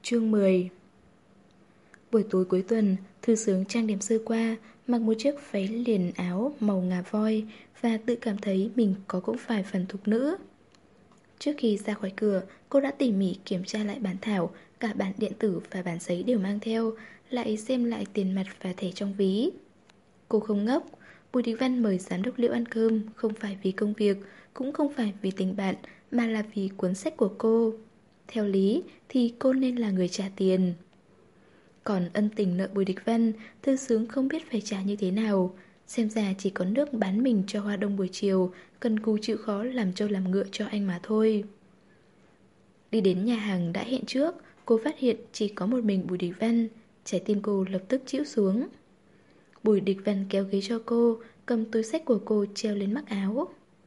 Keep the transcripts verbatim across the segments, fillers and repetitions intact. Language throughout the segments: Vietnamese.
Chương mười. Buổi tối cuối tuần, Thư Sướng trang điểm sơ qua, mặc một chiếc váy liền áo màu ngà voi và tự cảm thấy mình có cũng phải phần thục nữ. Trước khi ra khỏi cửa, cô đã tỉ mỉ kiểm tra lại bản thảo, cả bản điện tử và bản giấy đều mang theo, lại xem lại tiền mặt và thẻ trong ví. Cô không ngốc, Bùi Địch Văn mời giám đốc Liễu ăn cơm không phải vì công việc, cũng không phải vì tình bạn, mà là vì cuốn sách của cô. Theo lý thì cô nên là người trả tiền. Còn ân tình nợ Bùi Địch Văn, Thư Sướng không biết phải trả như thế nào. Xem ra chỉ có nước bán mình cho Hoa Đông buổi chiều, cần cù chịu khó làm trâu làm ngựa cho anh mà thôi. Đi đến nhà hàng đã hẹn trước, cô phát hiện chỉ có một mình Bùi Địch Văn. Trái tim cô lập tức chĩu xuống. Bùi Địch Văn kéo ghế cho cô, cầm túi xách của cô treo lên mắc áo.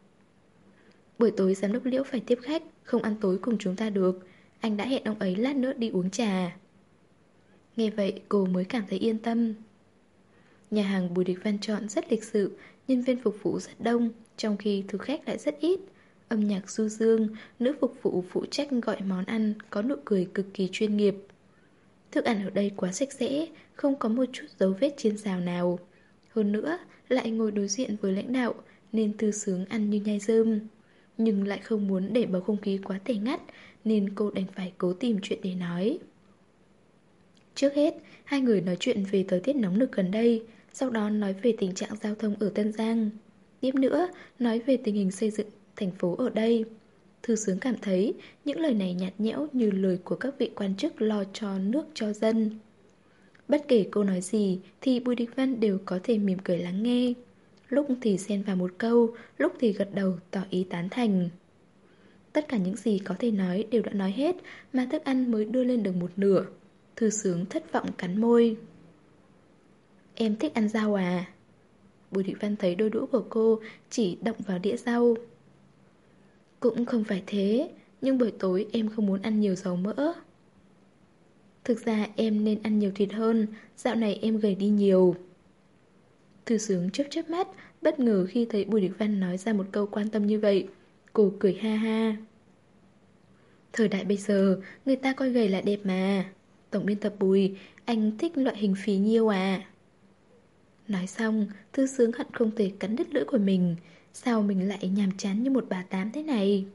Buổi tối giám đốc Liễu phải tiếp khách, không ăn tối cùng chúng ta được. Anh đã hẹn ông ấy lát nữa đi uống trà. Nghe vậy cô mới cảm thấy yên tâm. Nhà hàng Bùi Địch Văn chọn rất lịch sự, nhân viên phục vụ rất đông, trong khi thực khách lại rất ít. Âm nhạc du dương, nữ phục vụ phụ trách gọi món ăn, có nụ cười cực kỳ chuyên nghiệp. Thức ăn ở đây quá sạch sẽ, không có một chút dấu vết chiên xào nào. Hơn nữa, lại ngồi đối diện với lãnh đạo, nên Thư Sướng ăn như nhai rơm. Nhưng lại không muốn để bầu không khí quá tẻ ngắt, nên cô đành phải cố tìm chuyện để nói. Trước hết, hai người nói chuyện về thời tiết nóng nực gần đây, sau đó nói về tình trạng giao thông ở Tân Giang. Tiếp nữa, nói về tình hình xây dựng thành phố ở đây. Thư Sướng cảm thấy những lời này nhạt nhẽo như lời của các vị quan chức lo cho nước cho dân. Bất kể cô nói gì thì Bùi Địch Văn đều có thể mỉm cười lắng nghe. Lúc thì xen vào một câu, lúc thì gật đầu tỏ ý tán thành. Tất cả những gì có thể nói đều đã nói hết, mà thức ăn mới đưa lên được một nửa. Thư Sướng thất vọng cắn môi. Em thích ăn rau à? Bùi Địch Văn thấy đôi đũa của cô chỉ động vào đĩa rau. Cũng không phải thế, nhưng buổi tối em không muốn ăn nhiều dầu mỡ. Thực ra em nên ăn nhiều thịt hơn, dạo này em gầy đi nhiều. Thư Sướng chớp chớp mắt, bất ngờ khi thấy Bùi Địch Văn nói ra một câu quan tâm như vậy. Cô cười ha ha. Thời đại bây giờ, người ta coi gầy là đẹp mà. Tổng biên tập Bùi, anh thích loại hình phì nhiêu à? Nói xong, Thư Sướng hận không thể cắn đứt lưỡi của mình. Sao mình lại nhàm chán như một bà tám thế này?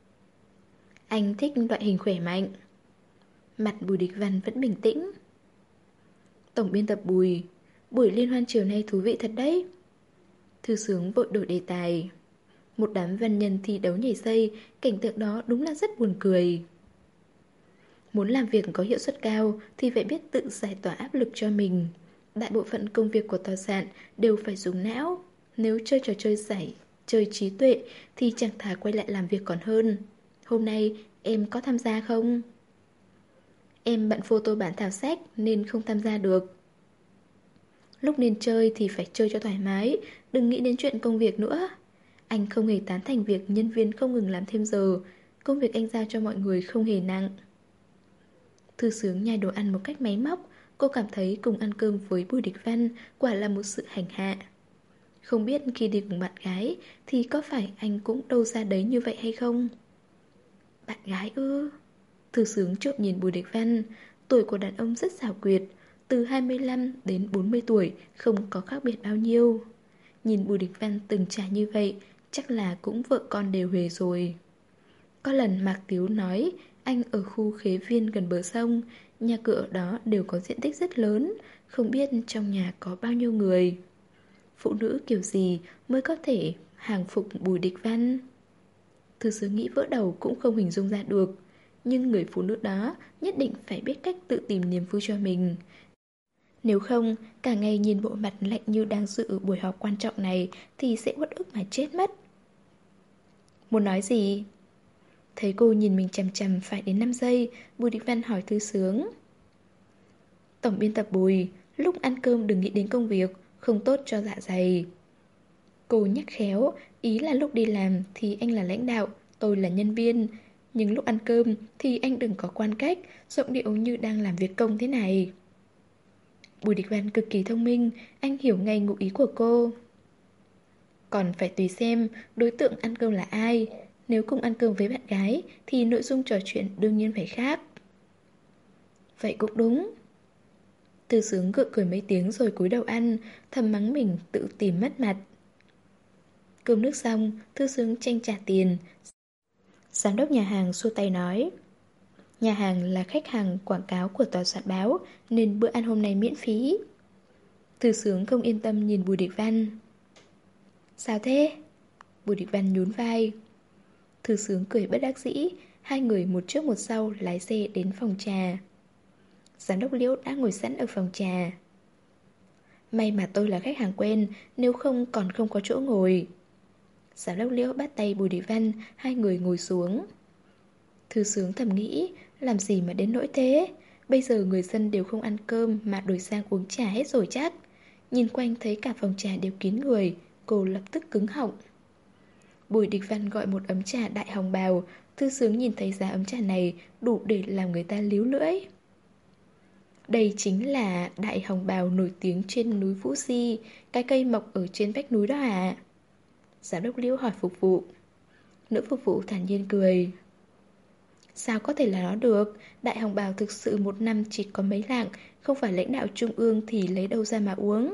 Anh thích loại hình khỏe mạnh. Mặt Bùi Địch Văn vẫn bình tĩnh. Tổng biên tập Bùi, buổi liên hoan chiều nay thú vị thật đấy. Thư Sướng vội đổi đề tài. Một đám văn nhân thi đấu nhảy dây, cảnh tượng đó đúng là rất buồn cười. Muốn làm việc có hiệu suất cao thì phải biết tự giải tỏa áp lực cho mình. Đại bộ phận công việc của tòa soạn đều phải dùng não. Nếu chơi trò chơi giải, chơi trí tuệ thì chẳng thà quay lại làm việc còn hơn. Hôm nay em có tham gia không? Em bận photo bản thảo sách nên không tham gia được. Lúc nên chơi thì phải chơi cho thoải mái, đừng nghĩ đến chuyện công việc nữa. Anh không hề tán thành việc nhân viên không ngừng làm thêm giờ. Công việc anh giao cho mọi người không hề nặng. Thư Sướng nhai đồ ăn một cách máy móc. Cô cảm thấy cùng ăn cơm với Bùi Địch Văn quả là một sự hành hạ. Không biết khi đi cùng bạn gái thì có phải anh cũng đâu ra đấy như vậy hay không? Bạn gái ư? Thư Sướng trộm nhìn Bùi Địch Văn. Tuổi của đàn ông rất xảo quyệt, từ hai mươi lăm đến bốn mươi tuổi không có khác biệt bao nhiêu. Nhìn Bùi Địch Văn từng trải như vậy, chắc là cũng vợ con đều huề rồi. Có lần Mạc Tiếu nói anh ở khu Khế Viên gần bờ sông, nhà cửa ở đó đều có diện tích rất lớn, không biết trong nhà có bao nhiêu người. Phụ nữ kiểu gì mới có thể hàng phục Bùi Địch Văn? Thư Sướng nghĩ vỡ đầu cũng không hình dung ra được. Nhưng người phụ nữ đó nhất định phải biết cách tự tìm niềm vui cho mình. Nếu không, cả ngày nhìn bộ mặt lạnh như đang dự buổi họp quan trọng này thì sẽ uất ức mà chết mất. Muốn nói gì? Thấy cô nhìn mình chằm chằm phải đến năm giây, Bùi Địch Văn hỏi Thư Sướng. Tổng biên tập Bùi, lúc ăn cơm đừng nghĩ đến công việc, không tốt cho dạ dày. Cô nhắc khéo, ý là lúc đi làm thì anh là lãnh đạo, tôi là nhân viên. Nhưng lúc ăn cơm thì anh đừng có quan cách, giọng điệu như đang làm việc công thế này. Bùi Địch Văn cực kỳ thông minh, anh hiểu ngay ngụ ý của cô. Còn phải tùy xem đối tượng ăn cơm là ai. Nếu cùng ăn cơm với bạn gái thì nội dung trò chuyện đương nhiên phải khác. Vậy cũng đúng. Thư Sướng gượng cười mấy tiếng rồi cúi đầu ăn, thầm mắng mình tự tìm mất mặt. Cơm nước xong, Thư Sướng tranh trả tiền. Giám đốc nhà hàng xua tay nói, nhà hàng là khách hàng quảng cáo của tòa soạn báo, nên bữa ăn hôm nay miễn phí. Thư Sướng không yên tâm nhìn Bùi Địch Văn. Sao thế? Bùi Địch Văn nhún vai. Thư Sướng cười bất đắc dĩ. Hai người một trước một sau lái xe đến phòng trà. Giám đốc Liễu đã ngồi sẵn ở phòng trà. May mà tôi là khách hàng quen, nếu không còn không có chỗ ngồi. Giám đốc Liễu bắt tay Bùi Địch Văn. Hai người ngồi xuống. Thư Sướng thầm nghĩ, làm gì mà đến nỗi thế? Bây giờ người dân đều không ăn cơm mà đổi sang uống trà hết rồi chắc. Nhìn quanh thấy cả phòng trà đều kín người, cô lập tức cứng họng. Bùi Địch Văn gọi một ấm trà đại hồng bào. Thư Sướng nhìn thấy giá ấm trà này đủ để làm người ta líu lưỡi. Đây chính là đại hồng bào nổi tiếng trên núi Vũ Si, cái cây mọc ở trên vách núi đó à? Giám đốc Liễu hỏi phục vụ. Nữ phục vụ thản nhiên cười. Sao có thể là nó được? Đại hồng bào thực sự một năm chỉ có mấy lạng, không phải lãnh đạo trung ương thì lấy đâu ra mà uống.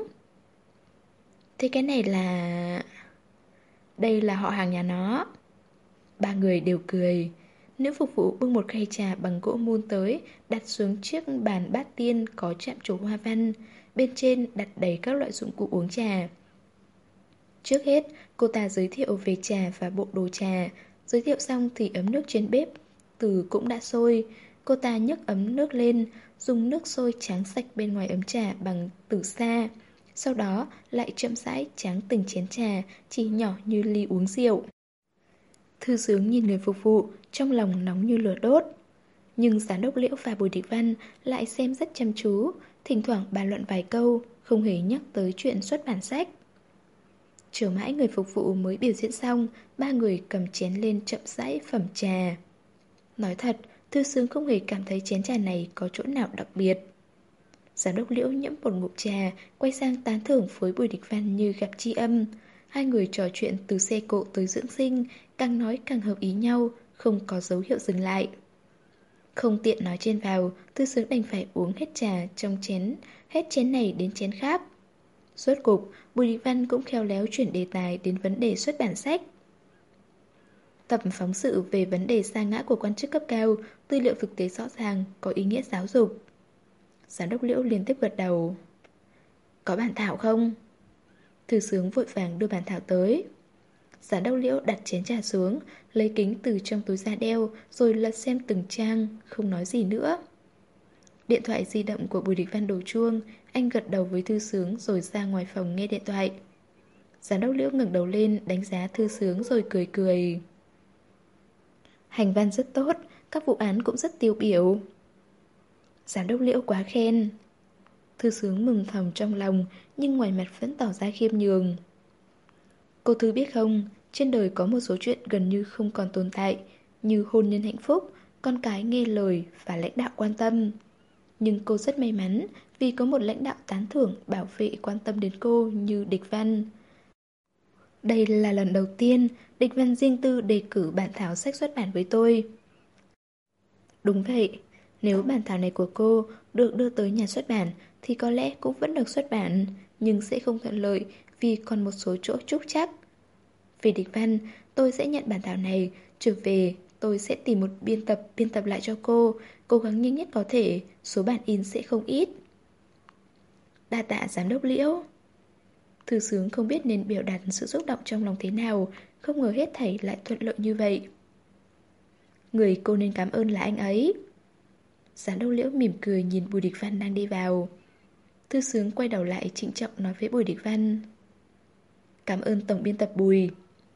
Thế cái này là... Đây là họ hàng nhà nó. Ba người đều cười. Nữ phục vụ bưng một khay trà bằng gỗ mun tới, đặt xuống chiếc bàn bát tiên có chạm trổ hoa văn. Bên trên đặt đầy các loại dụng cụ uống trà. Trước hết, cô ta giới thiệu về trà và bộ đồ trà. Giới thiệu xong thì ấm nước trên bếp từ cũng đã sôi. Cô ta nhấc ấm nước lên, dùng nước sôi tráng sạch bên ngoài ấm trà bằng tử sa. Sau đó lại chậm rãi tráng từng chén trà, chỉ nhỏ như ly uống rượu. Thư Sướng nhìn người phục vụ, trong lòng nóng như lửa đốt. Nhưng giám đốc Liễu và Bùi Địch Văn lại xem rất chăm chú, thỉnh thoảng bàn luận vài câu, không hề nhắc tới chuyện xuất bản sách. Chờ mãi người phục vụ mới biểu diễn xong, ba người cầm chén lên chậm rãi phẩm trà. Nói thật, Thư Sướng không hề cảm thấy chén trà này có chỗ nào đặc biệt. Giám đốc Liễu nhẫm một ngụm trà, quay sang tán thưởng với Bùi Địch Văn như gặp tri âm. Hai người trò chuyện từ xe cộ tới dưỡng sinh, càng nói càng hợp ý nhau, không có dấu hiệu dừng lại. Không tiện nói trên vào, Thư Sướng đành phải uống hết trà trong chén, hết chén này đến chén khác. Rốt cục, Bùi Địch Văn cũng khéo léo chuyển đề tài đến vấn đề xuất bản sách. Tập phóng sự về vấn đề sa ngã của quan chức cấp cao, tư liệu thực tế rõ ràng, có ý nghĩa giáo dục. Giám đốc Liễu liên tiếp gật đầu. Có bản thảo không? Thư Sướng vội vàng đưa bản thảo tới. Giám đốc Liễu đặt chén trà xuống, lấy kính từ trong túi ra đeo, rồi lật xem từng trang, không nói gì nữa. Điện thoại di động của Bùi Địch Văn đổ chuông, anh gật đầu với Thư Sướng rồi ra ngoài phòng nghe điện thoại. Giám đốc Liễu ngẩng đầu lên, đánh giá Thư Sướng rồi cười cười. Hành văn rất tốt, các vụ án cũng rất tiêu biểu. Giám đốc Liễu quá khen. Thư Sướng mừng thầm trong lòng, nhưng ngoài mặt vẫn tỏ ra khiêm nhường. Cô Thư biết không, trên đời có một số chuyện gần như không còn tồn tại, như hôn nhân hạnh phúc, con cái nghe lời và lãnh đạo quan tâm. Nhưng cô rất may mắn vì có một lãnh đạo tán thưởng, bảo vệ, quan tâm đến cô như Địch Văn. Đây là lần đầu tiên Địch Văn riêng tư đề cử bản thảo sách xuất bản với tôi. Đúng vậy, nếu bản thảo này của cô được đưa tới nhà xuất bản thì có lẽ cũng vẫn được xuất bản, nhưng sẽ không thuận lợi vì còn một số chỗ trúc trắc. Về Địch Văn, tôi sẽ nhận bản thảo này, trở về tôi sẽ tìm một biên tập biên tập lại cho cô, cố gắng nhanh nhất có thể, số bản in sẽ không ít. Đa tạ giám đốc Liễu. Thư Sướng không biết nên biểu đạt sự xúc động trong lòng thế nào, không ngờ hết thảy lại thuận lợi như vậy. Người cô nên cảm ơn là anh ấy. Giám đốc Liễu mỉm cười nhìn Bùi Địch Văn đang đi vào. Thư Sướng quay đầu lại trịnh trọng nói với Bùi Địch Văn. Cảm ơn tổng biên tập Bùi.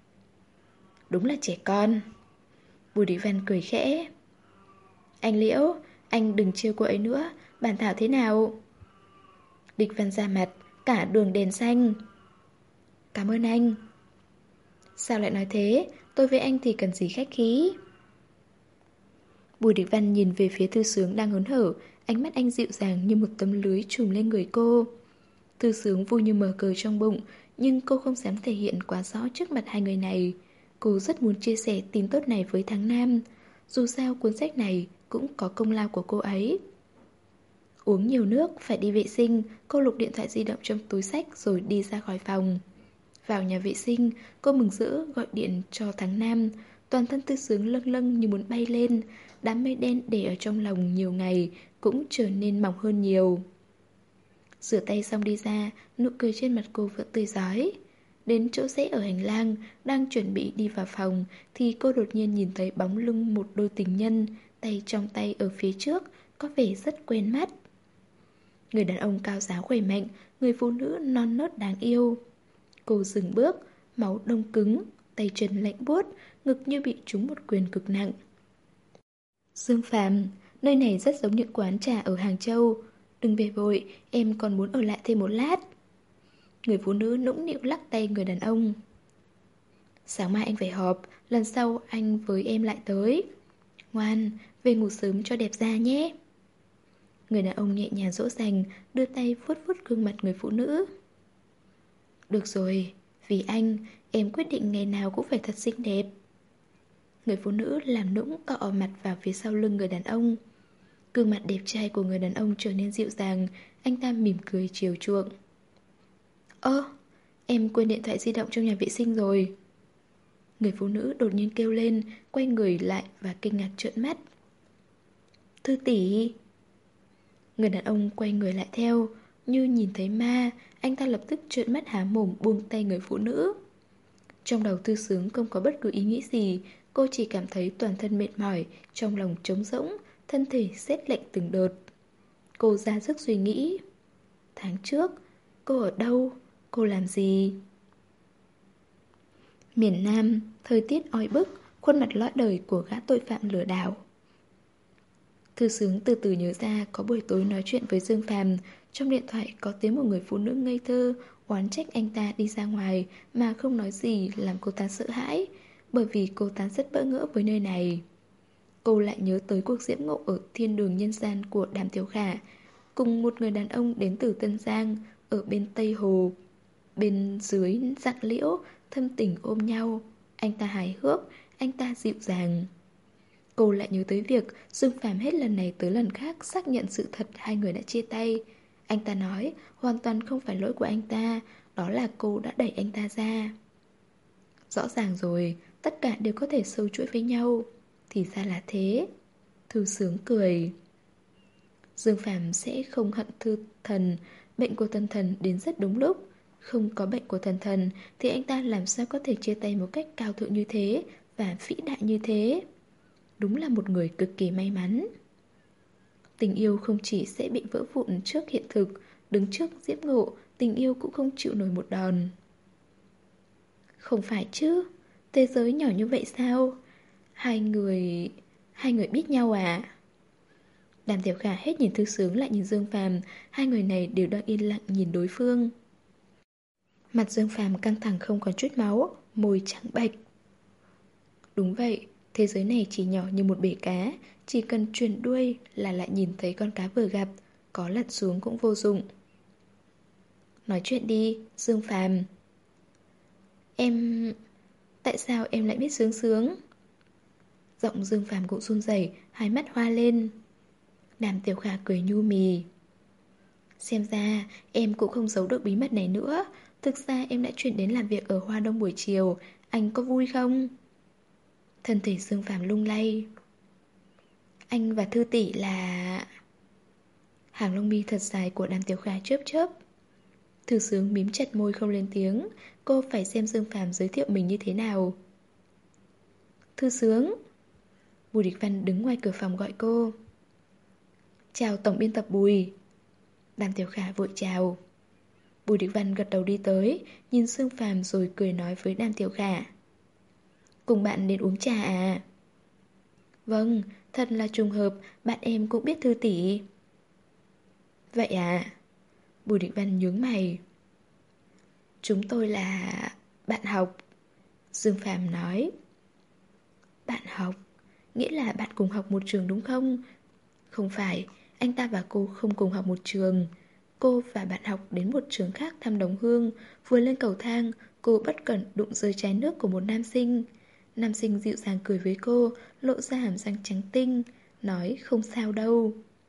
Đúng là trẻ con. Bùi Địch Văn cười khẽ. Anh Liễu, anh đừng trêu cô ấy nữa, bản thảo thế nào? Địch Văn ra mặt, cả đường đèn xanh. Cảm ơn anh. Sao lại nói thế? Tôi với anh thì cần gì khách khí. Bùi Địch Văn nhìn về phía Thư Sướng đang hớn hở, ánh mắt anh dịu dàng như một tấm lưới trùm lên người cô. Thư Sướng vui như mở cờ trong bụng, nhưng cô không dám thể hiện quá rõ trước mặt hai người này. Cô rất muốn chia sẻ tin tốt này với Thắng Nam. Dù sao cuốn sách này cũng có công lao của cô ấy. Uống nhiều nước, phải đi vệ sinh. Cô lục điện thoại di động trong túi xách rồi đi ra khỏi phòng. Vào nhà vệ sinh, cô mừng rỡ gọi điện cho tháng năm. Toàn thân Tư Sướng lâng lâng như muốn bay lên. Đám mây đen để ở trong lòng nhiều ngày cũng trở nên mỏng hơn nhiều. Rửa tay xong đi ra, nụ cười trên mặt cô vẫn tươi rói. Đến chỗ rẽ ở hành lang, đang chuẩn bị đi vào phòng, thì cô đột nhiên nhìn thấy bóng lưng một đôi tình nhân, tay trong tay ở phía trước, có vẻ rất quen mắt. Người đàn ông cao giáo khỏe mạnh, người phụ nữ non nớt đáng yêu. Cô dừng bước, máu đông cứng, tay chân lạnh buốt, ngực như bị trúng một quyền cực nặng. Dương Phàm, nơi này rất giống những quán trà ở Hàng Châu. Đừng về vội, em còn muốn ở lại thêm một lát. Người phụ nữ nũng nịu lắc tay người đàn ông. Sáng mai anh phải họp, lần sau anh với em lại tới. Ngoan, về ngủ sớm cho đẹp da nhé. Người đàn ông nhẹ nhàng dỗ dành, đưa tay vuốt vuốt gương mặt người phụ nữ. Được rồi, vì anh, em quyết định ngày nào cũng phải thật xinh đẹp. Người phụ nữ làm nũng cọ mặt vào phía sau lưng người đàn ông. Gương mặt đẹp trai của người đàn ông trở nên dịu dàng, anh ta mỉm cười chiều chuộng. Ơ, em quên điện thoại di động trong nhà vệ sinh rồi. Người phụ nữ đột nhiên kêu lên, quay người lại và kinh ngạc trợn mắt. Thư tỷ. Người đàn ông quay người lại theo, như nhìn thấy ma, anh ta lập tức trợn mắt há mồm buông tay người phụ nữ. Trong đầu Thư Sướng không có bất cứ ý nghĩ gì, cô chỉ cảm thấy toàn thân mệt mỏi, trong lòng trống rỗng, thân thể rét lạnh từng đợt. Cô ra sức suy nghĩ. Tháng trước, cô ở đâu? Cô làm gì? Miền Nam, thời tiết oi bức, khuôn mặt lõi đời của gã tội phạm lừa đảo. Thư Sướng từ từ nhớ ra có buổi tối nói chuyện với Dương Phàm, trong điện thoại có tiếng một người phụ nữ ngây thơ oán trách anh ta đi ra ngoài mà không nói gì, làm cô ta sợ hãi, bởi vì cô ta rất bỡ ngỡ với nơi này. Cô lại nhớ tới cuộc diễm ngộ ở thiên đường nhân gian của Đàm Tiểu Khả, cùng một người đàn ông đến từ Tân Giang, ở bên Tây Hồ. Bên dưới rặng liễu, thâm tình ôm nhau. Anh ta hài hước, anh ta dịu dàng. Cô lại nhớ tới việc Dương Phàm hết lần này tới lần khác xác nhận sự thật hai người đã chia tay. Anh ta nói hoàn toàn không phải lỗi của anh ta, đó là cô đã đẩy anh ta ra. Rõ ràng rồi, tất cả đều có thể sâu chuỗi với nhau. Thì ra là thế. Thư Sướng cười. Dương Phàm sẽ không hận Thư Thần. Bệnh của Thần Thần đến rất đúng lúc. Không có bệnh của Thần Thần thì anh ta làm sao có thể chia tay một cách cao thượng như thế và vĩ đại như thế. Đúng là một người cực kỳ may mắn. Tình yêu không chỉ sẽ bị vỡ vụn trước hiện thực, đứng trước diễm ngộ, tình yêu cũng không chịu nổi một đòn. Không phải chứ, thế giới nhỏ như vậy sao? Hai người... Hai người biết nhau à? Đàm Tiểu Khả hết nhìn Thư Sướng lại nhìn Dương Phàm, hai người này đều đang yên lặng nhìn đối phương. Mặt Dương Phàm căng thẳng không còn chút máu, môi trắng bệch. Đúng vậy, thế giới này chỉ nhỏ như một bể cá, chỉ cần chuyển đuôi là lại nhìn thấy con cá vừa gặp, có lật xuống cũng vô dụng. Nói chuyện đi, Dương Phàm. Em... Tại sao em lại biết Sướng Sướng? Giọng Dương Phàm cũng run rẩy, hai mắt hoa lên. Đàm Tiểu Khả cười nhu mì. Xem ra em cũng không giấu được bí mật này nữa. Thực ra em đã chuyển đến làm việc ở Hoa Đông buổi chiều. Anh có vui không? Thân thể Dương Phàm lung lay. Anh và Thư tỷ là... Hàng lông mi thật dài của Đàm Tiểu Khả chớp chớp. Thư Sướng mím chặt môi không lên tiếng. Cô phải xem Dương Phàm giới thiệu mình như thế nào. Thư Sướng. Bùi Địch Văn đứng ngoài cửa phòng gọi cô. Chào tổng biên tập Bùi. Đàm Tiểu Khả vội chào. Bùi Địch Văn gật đầu đi tới, nhìn Dương Phàm rồi cười nói với Đàm Tiểu Khả. Cùng bạn đến uống trà à? Vâng, thật là trùng hợp, bạn em cũng biết Thư tỷ. Vậy à? Bùi Địch Văn nhướng mày. Chúng tôi là... bạn học. Dương Phàm nói. Bạn học? Nghĩa là bạn cùng học một trường đúng không? Không phải, anh ta và cô không cùng học một trường. Cô và bạn học đến một trường khác thăm đồng hương. Vừa lên cầu thang, cô bất cẩn đụng rơi chai nước của một nam sinh. Nam sinh dịu dàng cười với cô, lộ ra hàm răng trắng tinh, nói không sao đâu.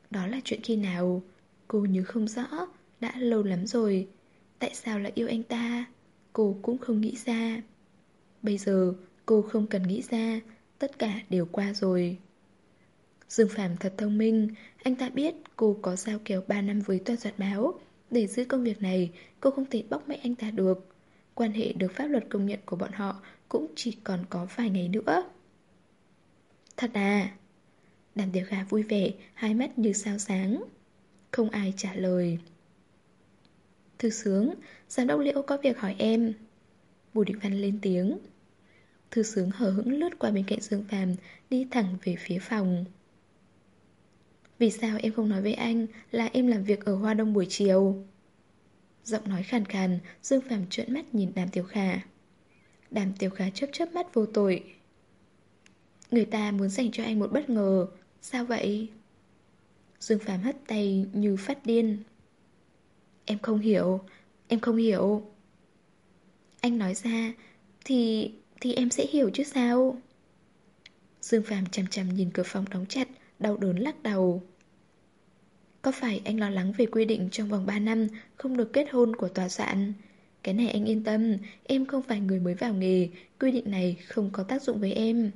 Đó là chuyện khi nào? Cô nhớ không rõ, đã lâu lắm rồi. Tại sao lại yêu anh ta? Cô cũng không nghĩ ra. Bây giờ cô không cần nghĩ ra, tất cả đều qua rồi. Dương Phàm thật thông minh, anh ta biết cô có giao kèo ba năm với Toàn Soạn Báo. Để giữ công việc này, cô không thể bóc mẽ anh ta được. Quan hệ được pháp luật công nhận của bọn họ cũng chỉ còn có vài ngày nữa. Thật à? Đàm Tiểu Khả vui vẻ, hai mắt như sao sáng. Không ai trả lời. Thư Sướng, giám đốc Liễu có việc hỏi em. Bùi Địch Văn lên tiếng. Thư Sướng hờ hững lướt qua bên cạnh Dương Phàm, đi thẳng về phía phòng. Vì sao em không nói với anh là em làm việc ở Hoa Đông buổi chiều? Giọng nói khàn khàn, Dương Phàm trợn mắt nhìn Đàm Tiểu Khả. Đàm Tiểu Khả chớp chớp mắt vô tội. Người ta muốn dành cho anh một bất ngờ. Sao vậy? Dương Phàm hất tay như phát điên. Em không hiểu. Em không hiểu. Anh nói ra Thì... thì em sẽ hiểu chứ sao? Dương Phàm chằm chằm nhìn cửa phòng đóng chặt, đau đớn lắc đầu. Có phải anh lo lắng về quy định trong vòng ba năm không được kết hôn của tòa soạn? Cái này anh yên tâm, em không phải người mới vào nghề, quy định này không có tác dụng với em.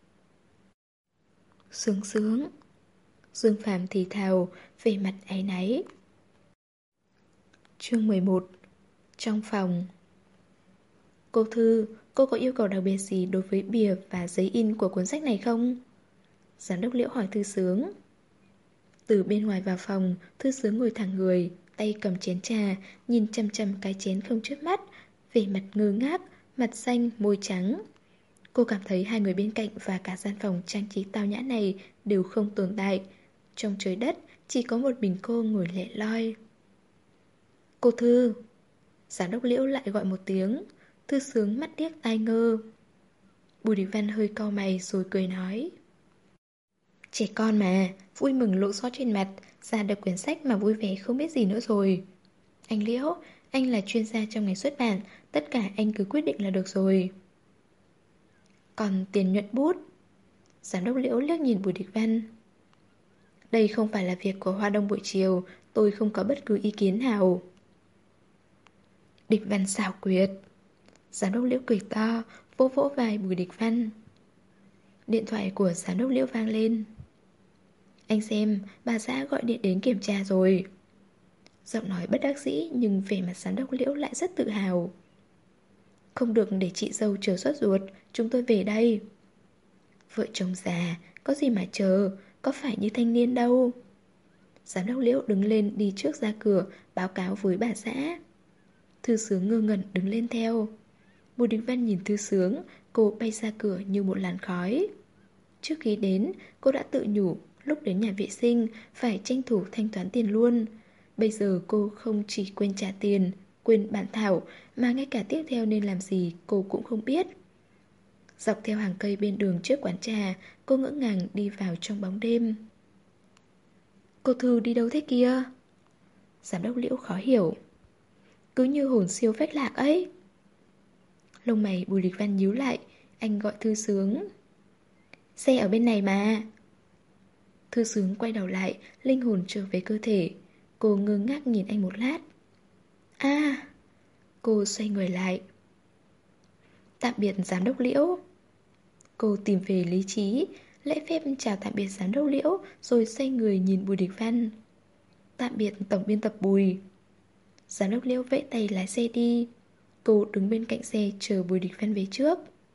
Sướng sướng. Dương Phàm thì thào, về mặt áy náy. Chương mười một. Trong phòng. Cô Thư, cô có yêu cầu đặc biệt gì đối với bìa và giấy in của cuốn sách này không? Giám đốc Liễu hỏi Thư Sướng. Từ bên ngoài vào phòng, Thư Sướng ngồi thẳng người, tay cầm chén trà, nhìn chăm chăm cái chén không chớp mắt, vẻ mặt ngơ ngác, mặt xanh, môi trắng. Cô cảm thấy hai người bên cạnh và cả gian phòng trang trí tao nhã này đều không tồn tại. Trong trời đất, chỉ có một mình cô ngồi lẻ loi. Cô Thư. Giám đốc Liễu lại gọi một tiếng. Thư Sướng mắt điếc tai ngơ. Bùi Đình Văn hơi cau mày rồi cười nói. Trẻ con mà, vui mừng lộ rõ trên mặt, ra được quyển sách mà vui vẻ không biết gì nữa rồi. Anh Liễu, anh là chuyên gia trong ngành xuất bản, tất cả anh cứ quyết định là được rồi. Còn tiền nhuận bút? Giám đốc Liễu liếc nhìn Bùi Địch Văn. Đây không phải là việc của Hoa Đông buổi chiều, tôi không có bất cứ ý kiến nào. Địch Văn xảo quyệt. Giám đốc Liễu cười to, vỗ vỗ vai Bùi Địch Văn. Điện thoại của giám đốc Liễu vang lên. Anh xem, bà xã gọi điện đến kiểm tra rồi. Giọng nói bất đắc dĩ nhưng vẻ mặt giám đốc Liễu lại rất tự hào. Không được để chị dâu chờ sốt ruột, chúng tôi về đây. Vợ chồng già, có gì mà chờ, có phải như thanh niên đâu. Giám đốc Liễu đứng lên đi trước ra cửa, báo cáo với bà xã. Thư Sướng ngơ ngẩn đứng lên theo. Bùi Đình Văn nhìn Thư Sướng, cô bay ra cửa như một làn khói. Trước khi đến, cô đã tự nhủ lúc đến nhà vệ sinh phải tranh thủ thanh toán tiền luôn. Bây giờ cô không chỉ quên trả tiền, quên bản thảo, mà ngay cả tiếp theo nên làm gì cô cũng không biết. Dọc theo hàng cây bên đường trước quán trà, cô ngỡ ngàng đi vào trong bóng đêm. Cô Thư đi đâu thế kia? Giám đốc Liễu khó hiểu. Cứ như hồn siêu phách lạc ấy. Lông mày Bùi Địch Văn nhíu lại, anh gọi Thư Sướng. Xe ở bên này mà. Thư Sướng quay đầu lại, linh hồn trở về cơ thể. Cô ngơ ngác nhìn anh một lát. À. Cô xoay người lại. Tạm biệt giám đốc Liễu. Cô tìm về lý trí, lễ phép chào tạm biệt giám đốc Liễu, rồi xoay người nhìn Bùi Địch Văn. Tạm biệt tổng biên tập Bùi. Giám đốc Liễu vẫy tay lái xe đi. Cô đứng bên cạnh xe chờ Bùi Địch Văn về trước.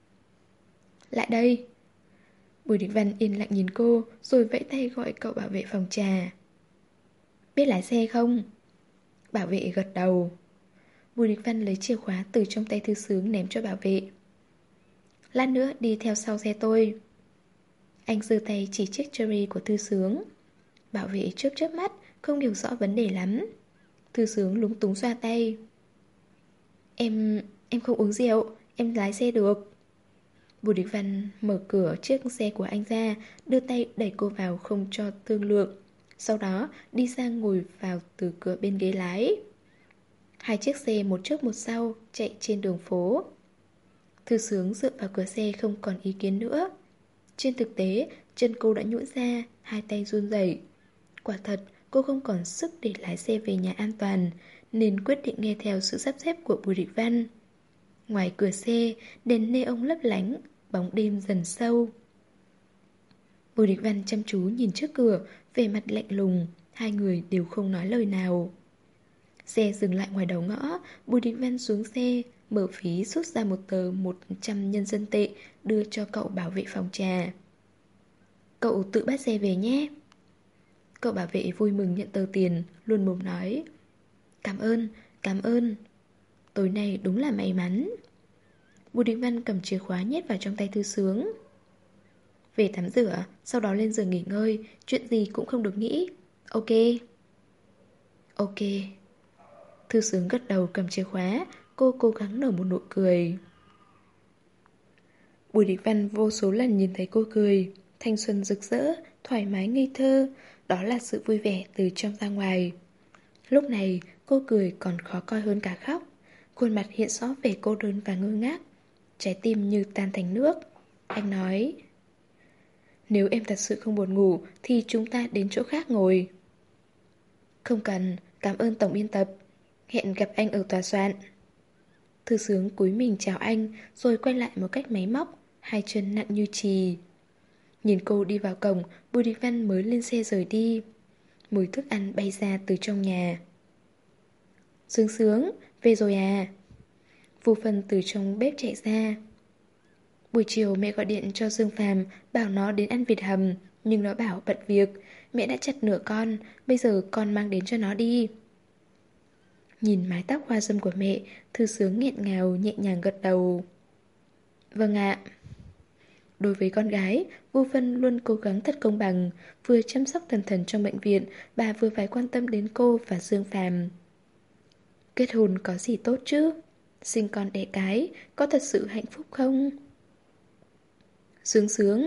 Lại đây. Bùi Địch Văn yên lặng nhìn cô, rồi vẫy tay gọi cậu bảo vệ phòng trà. Biết lái xe không? Bảo vệ gật đầu. Bùi Địch Văn lấy chìa khóa từ trong tay Thư Sướng ném cho bảo vệ. Lát nữa đi theo sau xe tôi. Anh giơ tay chỉ chiếc Cherry của Thư Sướng. Bảo vệ chớp chớp mắt, không hiểu rõ vấn đề lắm. Thư Sướng lúng túng xoa tay. Em... em không uống rượu, em lái xe được. Bùi Địch Văn mở cửa chiếc xe của anh ra, đưa tay đẩy cô vào không cho thương lượng. Sau đó đi ra ngồi vào từ cửa bên ghế lái. Hai chiếc xe một trước một sau chạy trên đường phố. Thư Sướng dựa vào cửa xe không còn ý kiến nữa. Trên thực tế, chân cô đã nhũn ra, hai tay run rẩy. Quả thật, cô không còn sức để lái xe về nhà an toàn, nên quyết định nghe theo sự sắp xếp của Bùi Địch Văn. Ngoài cửa xe, đèn neon lấp lánh, bóng đêm dần sâu. Bùi Địch Văn chăm chú nhìn trước cửa, vẻ mặt lạnh lùng, hai người đều không nói lời nào. Xe dừng lại ngoài đầu ngõ, Bùi Địch Văn xuống xe, mở ví rút ra một tờ một trăm nhân dân tệ, đưa cho cậu bảo vệ phòng trà. Cậu tự bắt xe về nhé. Cậu bảo vệ vui mừng nhận tờ tiền, luôn mồm nói: Cảm ơn, cảm ơn. Tối nay đúng là may mắn. Bùi Địch Văn cầm chìa khóa nhét vào trong tay Thư Sướng. Về tắm rửa, sau đó lên giường nghỉ ngơi, chuyện gì cũng không được nghĩ. Ok. Ok. Thư Sướng gật đầu cầm chìa khóa, cô cố gắng nở một nụ cười. Bùi Địch Văn vô số lần nhìn thấy cô cười, thanh xuân rực rỡ, thoải mái ngây thơ, đó là sự vui vẻ từ trong ra ngoài. Lúc này, cô cười còn khó coi hơn cả khóc, khuôn mặt hiện rõ vẻ cô đơn và ngơ ngác, trái tim như tan thành nước. Anh nói: Nếu em thật sự không buồn ngủ thì chúng ta đến chỗ khác ngồi. Không cần, cảm ơn tổng biên tập. Hẹn gặp anh ở tòa soạn. Thư Sướng cúi mình chào anh, rồi quay lại một cách máy móc, hai chân nặng như chì. Nhìn cô đi vào cổng, Bùi Địch Văn mới lên xe rời đi. Mùi thức ăn bay ra từ trong nhà. Sướng Sướng, về rồi à? Vu Phân từ trong bếp chạy ra. Buổi chiều mẹ gọi điện cho Dương Phàm, bảo nó đến ăn vịt hầm, nhưng nó bảo bận việc. Mẹ đã chặt nửa con, bây giờ con mang đến cho nó đi. Nhìn mái tóc hoa râm của mẹ, Thư Sướng nghẹn ngào nhẹ nhàng gật đầu. Vâng ạ. Đối với con gái, Vu Phân luôn cố gắng thật công bằng, vừa chăm sóc thần thần trong bệnh viện, bà vừa phải quan tâm đến cô và Dương Phàm. Kết hôn có gì tốt chứ? Sinh con đẻ cái, có thật sự hạnh phúc không? Sướng Sướng.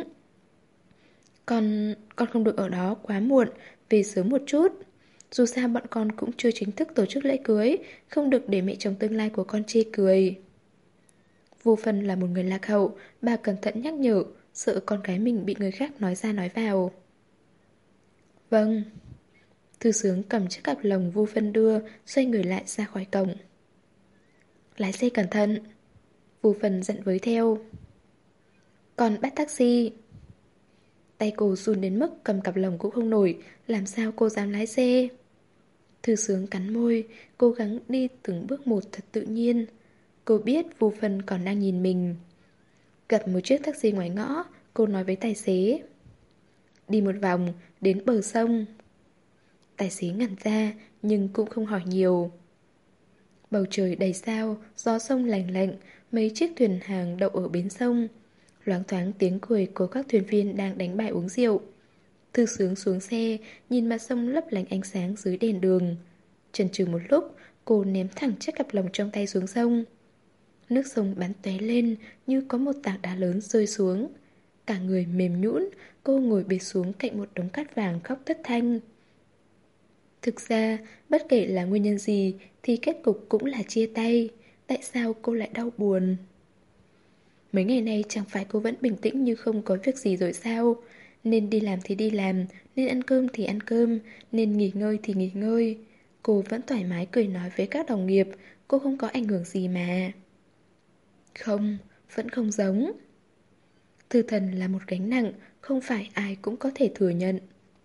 Con, con không được ở đó quá muộn, về sớm một chút. Dù sao bọn con cũng chưa chính thức tổ chức lễ cưới, không được để mẹ chồng tương lai của con chê cười. Vô Phân là một người lạc hậu, bà cẩn thận nhắc nhở, sợ con gái mình bị người khác nói ra nói vào. Vâng. Thư Sướng cầm chiếc cặp lồng Vô Phân đưa, xoay người lại ra khỏi cổng. Lái xe cẩn thận. Vô Phân dặn với theo. Còn bắt taxi. Tay cô run đến mức cầm cặp lồng cũng không nổi, làm sao cô dám lái xe? Thư Sướng cắn môi, cố gắng đi từng bước một thật tự nhiên. Cô biết Vu Phân còn đang nhìn mình. Gặp một chiếc taxi ngoài ngõ, cô nói với tài xế. Đi một vòng, đến bờ sông. Tài xế ngẩn ra, nhưng cũng không hỏi nhiều. Bầu trời đầy sao, gió sông lành lạnh, mấy chiếc thuyền hàng đậu ở bến sông. Loáng thoáng tiếng cười của các thuyền viên đang đánh bài uống rượu. Thư Sướng xuống xe, nhìn mặt sông lấp lánh ánh sáng dưới đèn đường. Chần chừ một lúc, cô ném thẳng chiếc cặp lồng trong tay xuống sông. Nước sông bắn tóe lên như có một tảng đá lớn rơi xuống. Cả người mềm nhũn, cô ngồi bệt xuống cạnh một đống cát vàng khóc thất thanh. Thực ra, bất kể là nguyên nhân gì thì kết cục cũng là chia tay. Tại sao cô lại đau buồn? Mấy ngày nay chẳng phải cô vẫn bình tĩnh như không có việc gì rồi sao? Nên đi làm thì đi làm, nên ăn cơm thì ăn cơm, nên nghỉ ngơi thì nghỉ ngơi. Cô vẫn thoải mái cười nói với các đồng nghiệp, cô không có ảnh hưởng gì mà. Không, vẫn không giống. Thư thần là một gánh nặng, không phải ai cũng có thể thừa nhận.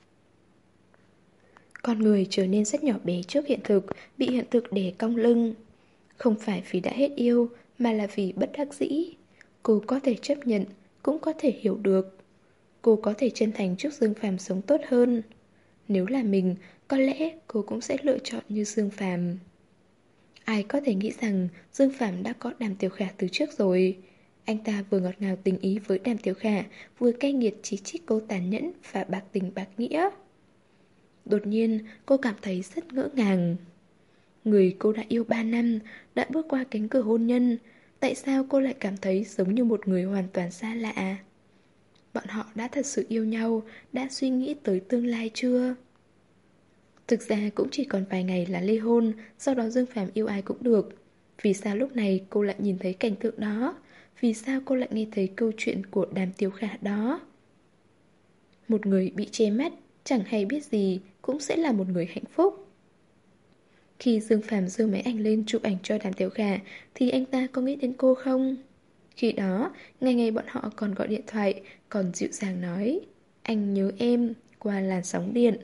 Con người trở nên rất nhỏ bé trước hiện thực, bị hiện thực đè cong lưng. Không phải vì đã hết yêu, mà là vì bất đắc dĩ. Cô có thể chấp nhận, cũng có thể hiểu được. Cô có thể chân thành chúc Dương Phàm sống tốt hơn. Nếu là mình, có lẽ cô cũng sẽ lựa chọn như Dương Phàm. Ai có thể nghĩ rằng Dương Phàm đã có Đàm Tiểu Khả từ trước rồi. Anh ta vừa ngọt ngào tình ý với Đàm Tiểu Khả, vừa cay nghiệt chỉ trích cô tàn nhẫn và bạc tình bạc nghĩa. Đột nhiên, cô cảm thấy rất ngỡ ngàng. Người cô đã yêu ba năm, đã bước qua cánh cửa hôn nhân. Tại sao cô lại cảm thấy giống như một người hoàn toàn xa lạ? Bọn họ đã thật sự yêu nhau, đã suy nghĩ tới tương lai chưa? Thực ra cũng chỉ còn vài ngày là ly hôn, sau đó Dương Phàm yêu ai cũng được. Vì sao lúc này cô lại nhìn thấy cảnh tượng đó? Vì sao cô lại nghe thấy câu chuyện của Đàm Tiểu Khả đó? Một người bị che mắt, chẳng hay biết gì cũng sẽ là một người hạnh phúc. Khi Dương Phàm giơ máy ảnh lên chụp ảnh cho Đàm Tiểu Khả thì anh ta có nghĩ đến cô không? Khi đó, ngày ngày bọn họ còn gọi điện thoại, còn dịu dàng nói anh nhớ em qua làn sóng điện.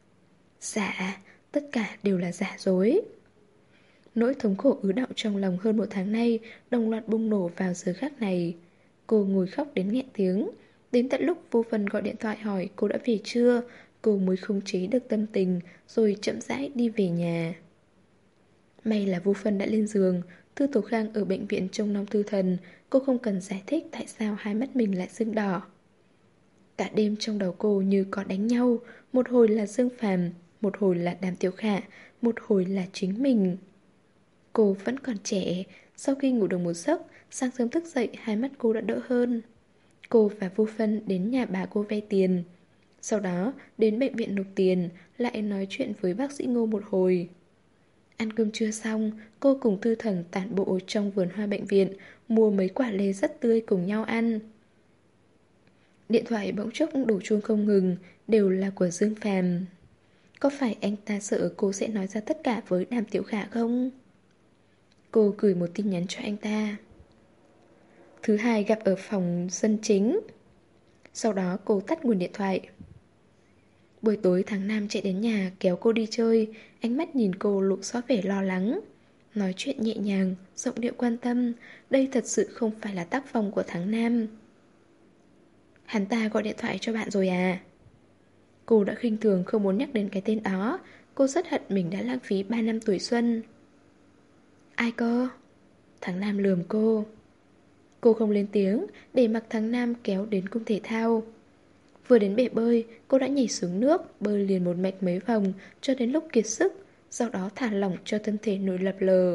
Dạ, tất cả đều là giả dối. Nỗi thống khổ ứ đọng trong lòng hơn một tháng nay đồng loạt bùng nổ vào giờ khắc này. Cô ngồi khóc đến nghẹn tiếng. Đến tận lúc Vô Vân gọi điện thoại hỏi cô đã về chưa, cô mới khống chế được tâm tình rồi chậm rãi đi về nhà. May là Vô Vân đã lên giường. Thư Tố Khang ở bệnh viện trông nom Thư Thần. Cô không cần giải thích tại sao hai mắt mình lại sưng đỏ. Cả đêm trong đầu cô như có đánh nhau. Một hồi là Dương Phàm, một hồi là Đàm Tiểu Khả, một hồi là chính mình. Cô vẫn còn trẻ. Sau khi ngủ được một giấc, sáng sớm thức dậy hai mắt cô đã đỡ hơn. Cô và Vô Phân đến nhà bà cô vay tiền. Sau đó đến bệnh viện nộp tiền, lại nói chuyện với bác sĩ Ngô một hồi. Ăn cơm trưa xong, cô cùng Thư Thần tản bộ trong vườn hoa bệnh viện, mua mấy quả lê rất tươi cùng nhau ăn. Điện thoại bỗng chốc đổ chuông không ngừng, đều là của Dương Phàm. Có phải anh ta sợ cô sẽ nói ra tất cả với Đàm Tiểu Khả không? Cô gửi một tin nhắn cho anh ta. Thứ hai gặp ở phòng dân chính. Sau đó cô tắt nguồn điện thoại. Buổi tối tháng Nam chạy đến nhà kéo cô đi chơi. Ánh mắt nhìn cô lộ rõ vẻ lo lắng. Nói chuyện nhẹ nhàng, giọng điệu quan tâm. Đây thật sự không phải là tác phong của tháng Nam. Hắn ta gọi điện thoại cho bạn rồi à? Cô đã khinh thường không muốn nhắc đến cái tên đó. Cô rất hận mình đã lãng phí ba năm tuổi xuân. Ai cơ? Tháng Nam lườm cô. Cô không lên tiếng, để mặc tháng Nam kéo đến cung thể thao. Vừa đến bể bơi, cô đã nhảy xuống nước, bơi liền một mạch mấy vòng cho đến lúc kiệt sức, sau đó thả lỏng cho thân thể nổi lập lờ.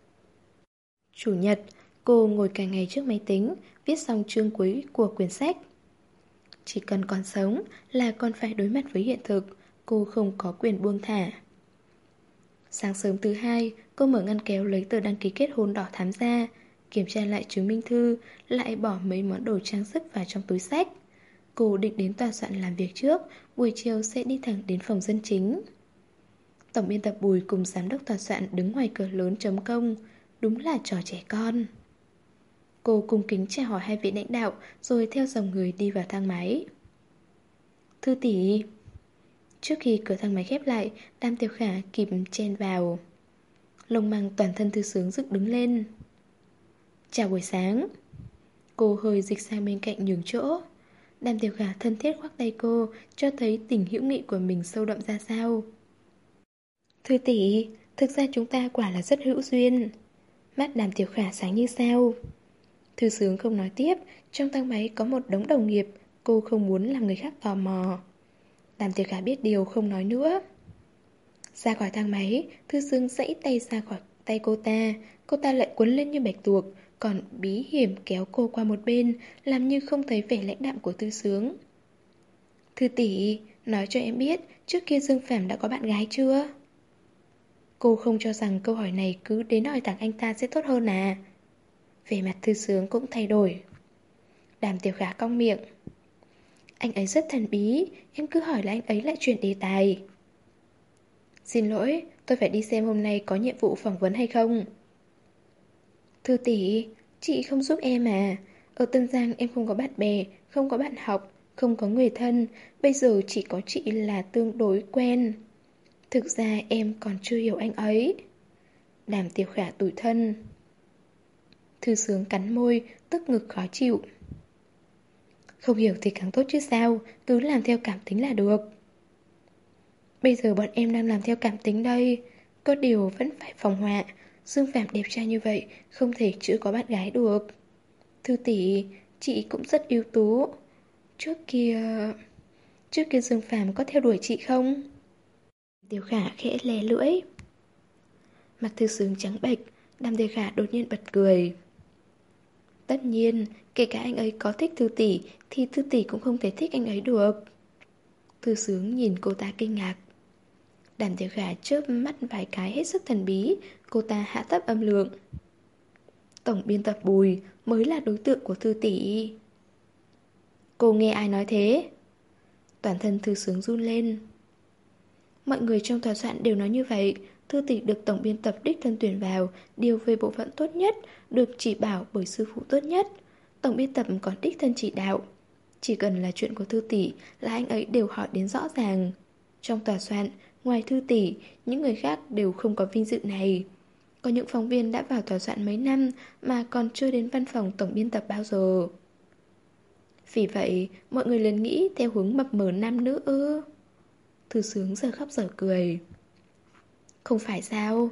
Chủ nhật, cô ngồi cả ngày trước máy tính, viết xong chương cuối của quyển sách. Chỉ cần còn sống là còn phải đối mặt với hiện thực, cô không có quyền buông thả. Sáng sớm thứ hai, cô mở ngăn kéo lấy tờ đăng ký kết hôn đỏ thắm ra, kiểm tra lại chứng minh thư, lại bỏ mấy món đồ trang sức vào trong túi sách. Cô định đến tòa soạn làm việc trước, buổi chiều sẽ đi thẳng đến phòng dân chính. Tổng biên tập Bùi cùng giám đốc tòa soạn đứng ngoài cửa lớn chấm công, đúng là trò trẻ con. Cô cung kính chào hỏi hai vị lãnh đạo, rồi theo dòng người đi vào thang máy. Thư tỷ. Trước khi cửa thang máy khép lại, Đàm Tiểu Khả kịp chen vào. Lông măng toàn thân Thư Sướng dựng đứng lên. Chào buổi sáng. Cô hơi dịch sang bên cạnh nhường chỗ. Đàm Tiểu Khả thân thiết khoác tay cô, cho thấy tình hữu nghị của mình sâu đậm ra sao. Thư tỷ, thực ra chúng ta quả là rất hữu duyên. Mắt Đàm Tiểu Khả sáng như sao. Thư Sướng không nói tiếp. Trong thang máy có một đống đồng nghiệp. Cô không muốn làm người khác tò mò. Đàm Tiểu Khả biết điều không nói nữa. Ra khỏi thang máy, Thư Sướng giãy tay ra khỏi tay cô ta. Cô ta lại quấn lên như bạch tuộc, còn bí hiểm kéo cô qua một bên, làm như không thấy vẻ lãnh đạm của Thư Sướng. Thư tỷ, nói cho em biết, trước kia Dương Phàm đã có bạn gái chưa? Cô không cho rằng câu hỏi này cứ đến hỏi thẳng anh ta sẽ tốt hơn à. Vẻ mặt Thư Sướng cũng thay đổi. Đàm Tiểu Khả cong miệng. Anh ấy rất thần bí, em cứ hỏi là anh ấy lại chuyển đề tài. Xin lỗi, tôi phải đi xem hôm nay có nhiệm vụ phỏng vấn hay không. Thư tỷ, chị không giúp em à. Ở Tân Giang em không có bạn bè, không có bạn học, không có người thân. Bây giờ chỉ có chị là tương đối quen. Thực ra em còn chưa hiểu anh ấy. Đàm Tiểu Khả tủi thân. Thư Sướng cắn môi, tức ngực khó chịu. Không hiểu thì càng tốt chứ sao, cứ làm theo cảm tính là được. Bây giờ bọn em đang làm theo cảm tính đây. Có điều vẫn phải phòng họa. Dương Phạm đẹp trai như vậy, không thể chưa có bạn gái được. Thư tỷ, chị cũng rất ưu tú. Trước kia... Trước kia Dương Phạm có theo đuổi chị không? Tiểu Khả khẽ lè lưỡi. Mặt Thư Sướng trắng bệch. Đàm Tiểu Khả đột nhiên bật cười. Tất nhiên, kể cả anh ấy có thích Thư tỷ thì Thư tỷ cũng không thể thích anh ấy được. Thư Sướng nhìn cô ta kinh ngạc. Đàm Tiểu Khả chớp mắt vài cái hết sức thần bí. Cô ta hạ thấp âm lượng. Tổng biên tập Bùi mới là đối tượng của Thư tỷ. Cô nghe ai nói thế? Toàn thân Thư Sướng run lên. Mọi người trong tòa soạn đều nói như vậy. Thư tỷ được tổng biên tập đích thân tuyển vào, điều về bộ phận tốt nhất, được chỉ bảo bởi sư phụ tốt nhất. Tổng biên tập còn đích thân chỉ đạo. Chỉ cần là chuyện của Thư tỷ là anh ấy đều hỏi đến rõ ràng. Trong tòa soạn, ngoài Thư tỷ, những người khác đều không có vinh dự này. Có những phóng viên đã vào tòa soạn mấy năm mà còn chưa đến văn phòng tổng biên tập bao giờ. Vì vậy, mọi người liền nghĩ theo hướng mập mờ nam nữ ư. Thư Sướng giờ khóc giờ cười. Không phải sao?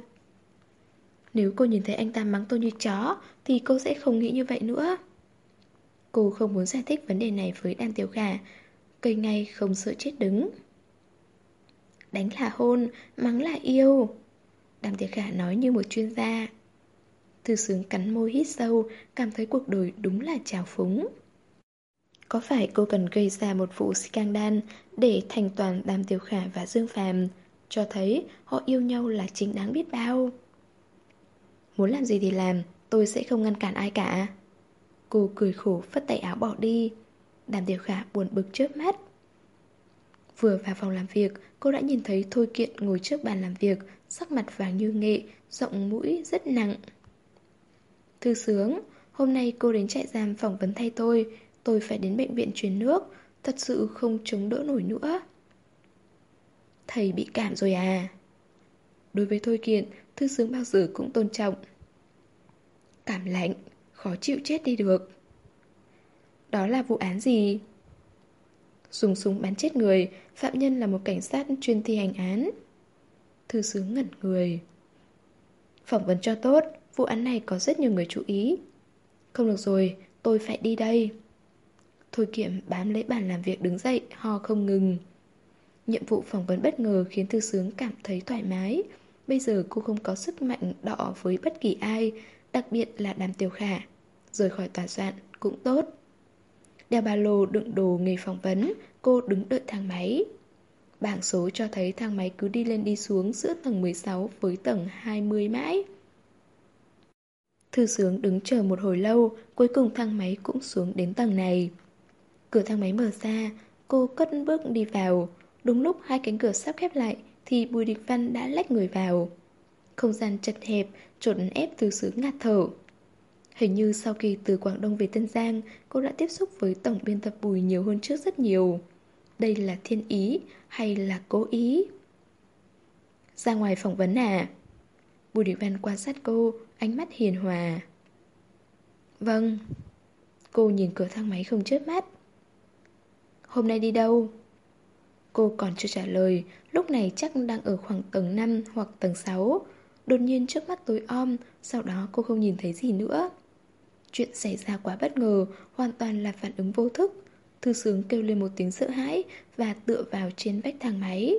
Nếu cô nhìn thấy anh ta mắng tôi như chó thì cô sẽ không nghĩ như vậy nữa. Cô không muốn giải thích vấn đề này với Đàm Tiểu Khả, cây ngay không sợ chết đứng. Đánh là hôn, mắng là yêu. Đàm Tiểu Khả nói như một chuyên gia. Thư Sướng cắn môi hít sâu, cảm thấy cuộc đời đúng là trào phúng. Có phải cô cần gây ra một vụ scandal để thành toàn Đàm Tiểu Khả và Dương Phàm, cho thấy họ yêu nhau là chính đáng biết bao. Muốn làm gì thì làm, tôi sẽ không ngăn cản ai cả. Cô cười khổ phất tay áo bỏ đi. Đàm Tiểu Khả buồn bực chớp mắt. Vừa vào phòng làm việc, cô đã nhìn thấy Thôi Kiện ngồi trước bàn làm việc, sắc mặt vàng như nghệ, giọng mũi rất nặng. Thư Sướng, hôm nay cô đến trại giam phỏng vấn thay tôi. Tôi phải đến bệnh viện truyền nước, thật sự không chống đỡ nổi nữa. Thầy bị cảm rồi à? Đối với Thôi Kiện, Thư Sướng bao giờ cũng tôn trọng. Cảm lạnh, khó chịu chết đi được. Đó là vụ án gì? Dùng súng bắn chết người, phạm nhân là một cảnh sát chuyên thi hành án. Thư Sướng ngẩn người. Phỏng vấn cho tốt, vụ án này có rất nhiều người chú ý. Không được rồi, tôi phải đi đây. Thôi Kiện bám lấy bàn làm việc đứng dậy, ho không ngừng. Nhiệm vụ phỏng vấn bất ngờ khiến Thư Sướng cảm thấy thoải mái. Bây giờ cô không có sức mạnh đọ với bất kỳ ai, đặc biệt là Đàm Tiểu Khả. Rời khỏi tòa soạn cũng tốt. Đeo ba lô đựng đồ nghề phỏng vấn, cô đứng đợi thang máy. Bảng số cho thấy thang máy cứ đi lên đi xuống giữa tầng mười sáu với tầng hai mươi mãi. Thư Sướng đứng chờ một hồi lâu, cuối cùng thang máy cũng xuống đến tầng này. Cửa thang máy mở ra, cô cất bước đi vào. Đúng lúc hai cánh cửa sắp khép lại thì Bùi Địch Văn đã lách người vào. Không gian chật hẹp, chột ép Thư Sướng ngạt thở. Hình như sau khi từ Quảng Đông về Tân Giang, cô đã tiếp xúc với tổng biên tập Bùi nhiều hơn trước rất nhiều. Đây là thiên ý hay là cố ý? Ra ngoài phỏng vấn à? Bùi Địch Văn quan sát cô, ánh mắt hiền hòa. Vâng. Cô nhìn cửa thang máy không chớp mắt. Hôm nay đi đâu? Cô còn chưa trả lời, lúc này chắc đang ở khoảng tầng năm hoặc tầng sáu. Đột nhiên trước mắt tối om, sau đó cô không nhìn thấy gì nữa. Chuyện xảy ra quá bất ngờ, hoàn toàn là phản ứng vô thức. Thư Sướng kêu lên một tiếng sợ hãi và tựa vào trên vách thang máy.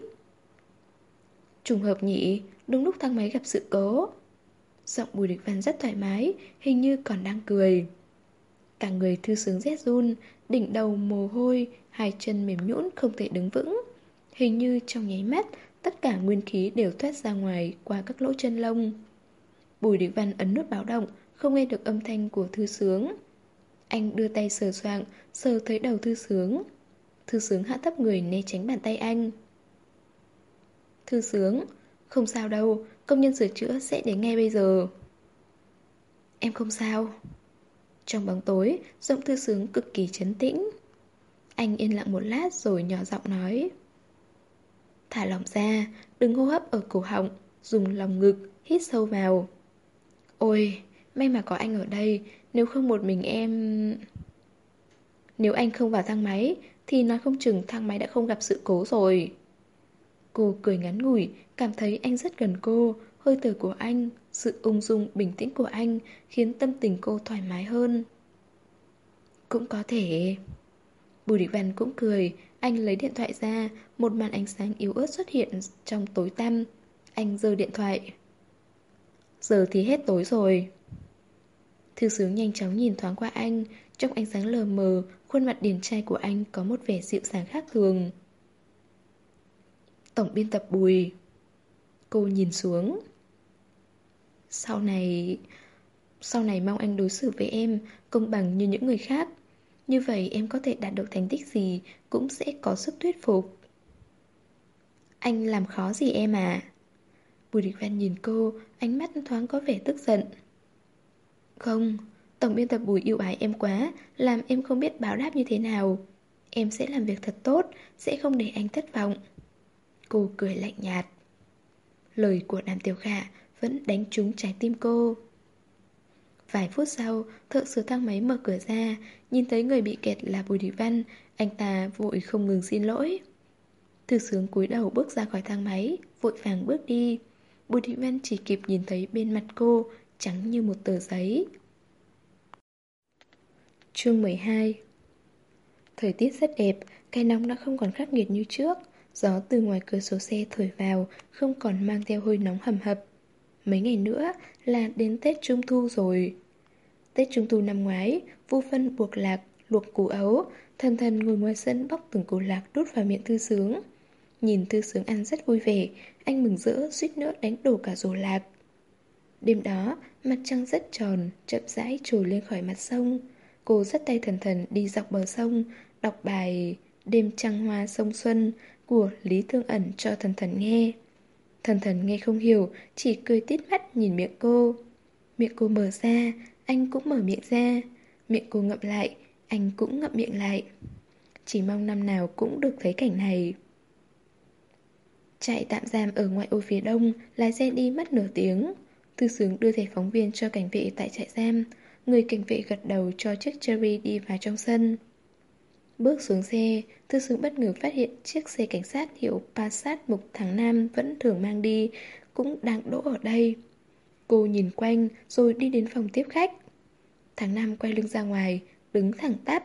Trùng hợp nhỉ, đúng lúc thang máy gặp sự cố. Giọng Bùi Địch Văn rất thoải mái, hình như còn đang cười. Cả người Thư Sướng rét run, đỉnh đầu mồ hôi, hai chân mềm nhũn không thể đứng vững. Hình như trong nháy mắt, tất cả nguyên khí đều thoát ra ngoài qua các lỗ chân lông. Bùi Địch Văn ấn nút báo động, không nghe được âm thanh của Thư Sướng. Anh đưa tay sờ soạng, sờ thấy đầu Thư Sướng. Thư Sướng hạ thấp người né tránh bàn tay anh. Thư Sướng, không sao đâu, công nhân sửa chữa sẽ đến ngay bây giờ. Em không sao. Trong bóng tối, giọng Thư Sướng cực kỳ trấn tĩnh. Anh yên lặng một lát rồi nhỏ giọng nói. Thả lỏng ra, đừng hô hấp ở cổ họng, dùng lòng ngực, hít sâu vào. Ôi, may mà có anh ở đây, nếu không một mình em... Nếu anh không vào thang máy, thì nói không chừng thang máy đã không gặp sự cố rồi. Cô cười ngắn ngủi, cảm thấy anh rất gần cô, hơi thở của anh, sự ung dung bình tĩnh của anh khiến tâm tình cô thoải mái hơn. Cũng có thể. Bùi Địch Văn cũng cười, anh lấy điện thoại ra, một màn ánh sáng yếu ớt xuất hiện trong tối tăm. Anh giơ điện thoại. Giờ thì hết tối rồi. Thư Sướng nhanh chóng nhìn thoáng qua anh, trong ánh sáng lờ mờ, khuôn mặt điển trai của anh có một vẻ dịu dàng khác thường. Tổng biên tập Bùi. Cô nhìn xuống. Sau này... Sau này mong anh đối xử với em công bằng như những người khác. Như vậy em có thể đạt được thành tích gì cũng sẽ có sức thuyết phục. Anh làm khó gì em à? Bùi Địch Văn nhìn cô, ánh mắt thoáng có vẻ tức giận. Không, tổng biên tập Bùi yêu ái em quá, làm em không biết báo đáp như thế nào. Em sẽ làm việc thật tốt, sẽ không để anh thất vọng. Cô cười lạnh nhạt. Lời của Đàm Tiểu Khả vẫn đánh trúng trái tim cô. Vài phút sau, thợ sửa thang máy mở cửa ra, nhìn thấy người bị kẹt là Bùi Địch Văn, anh ta vội không ngừng xin lỗi. Thư Sướng cúi đầu bước ra khỏi thang máy, vội vàng bước đi. Bùi Địch Văn chỉ kịp nhìn thấy bên mặt cô, trắng như một tờ giấy. Chương mười hai. Thời tiết rất đẹp, cái nóng đã không còn khắc nghiệt như trước. Gió từ ngoài cửa sổ xe thổi vào, không còn mang theo hơi nóng hầm hập. Mấy ngày nữa là đến Tết Trung Thu rồi. Tết Trung Thu năm ngoái, Vu Phân buộc lạc, luộc củ ấu, Thần Thần ngồi ngoài sân bóc từng củ lạc đút vào miệng Thư Sướng. Nhìn Thư Sướng ăn rất vui vẻ, anh mừng rỡ suýt nữa đánh đổ cả rổ lạc. Đêm đó, mặt trăng rất tròn, chậm rãi trồi lên khỏi mặt sông. Cô dắt tay Thần Thần đi dọc bờ sông, đọc bài Đêm trăng hoa sông Xuân của Lý Thương Ẩn cho Thần Thần nghe. Thần Thần nghe không hiểu, chỉ cười tít mắt nhìn miệng cô. Miệng cô mở ra, anh cũng mở miệng ra. Miệng cô ngậm lại, anh cũng ngậm miệng lại. Chỉ mong năm nào cũng được thấy cảnh này. Trại tạm giam ở ngoại ô phía đông, lái xe đi mất nửa tiếng. Thư Sướng đưa thẻ phóng viên cho cảnh vệ tại trại giam. Người cảnh vệ gật đầu cho chiếc Cherry đi vào trong sân. Bước xuống xe, Thư Sướng bất ngờ phát hiện chiếc xe cảnh sát hiệu Passat mục tháng năm vẫn thường mang đi, cũng đang đỗ ở đây. Cô nhìn quanh rồi đi đến phòng tiếp khách. Tháng năm quay lưng ra ngoài, đứng thẳng tắp.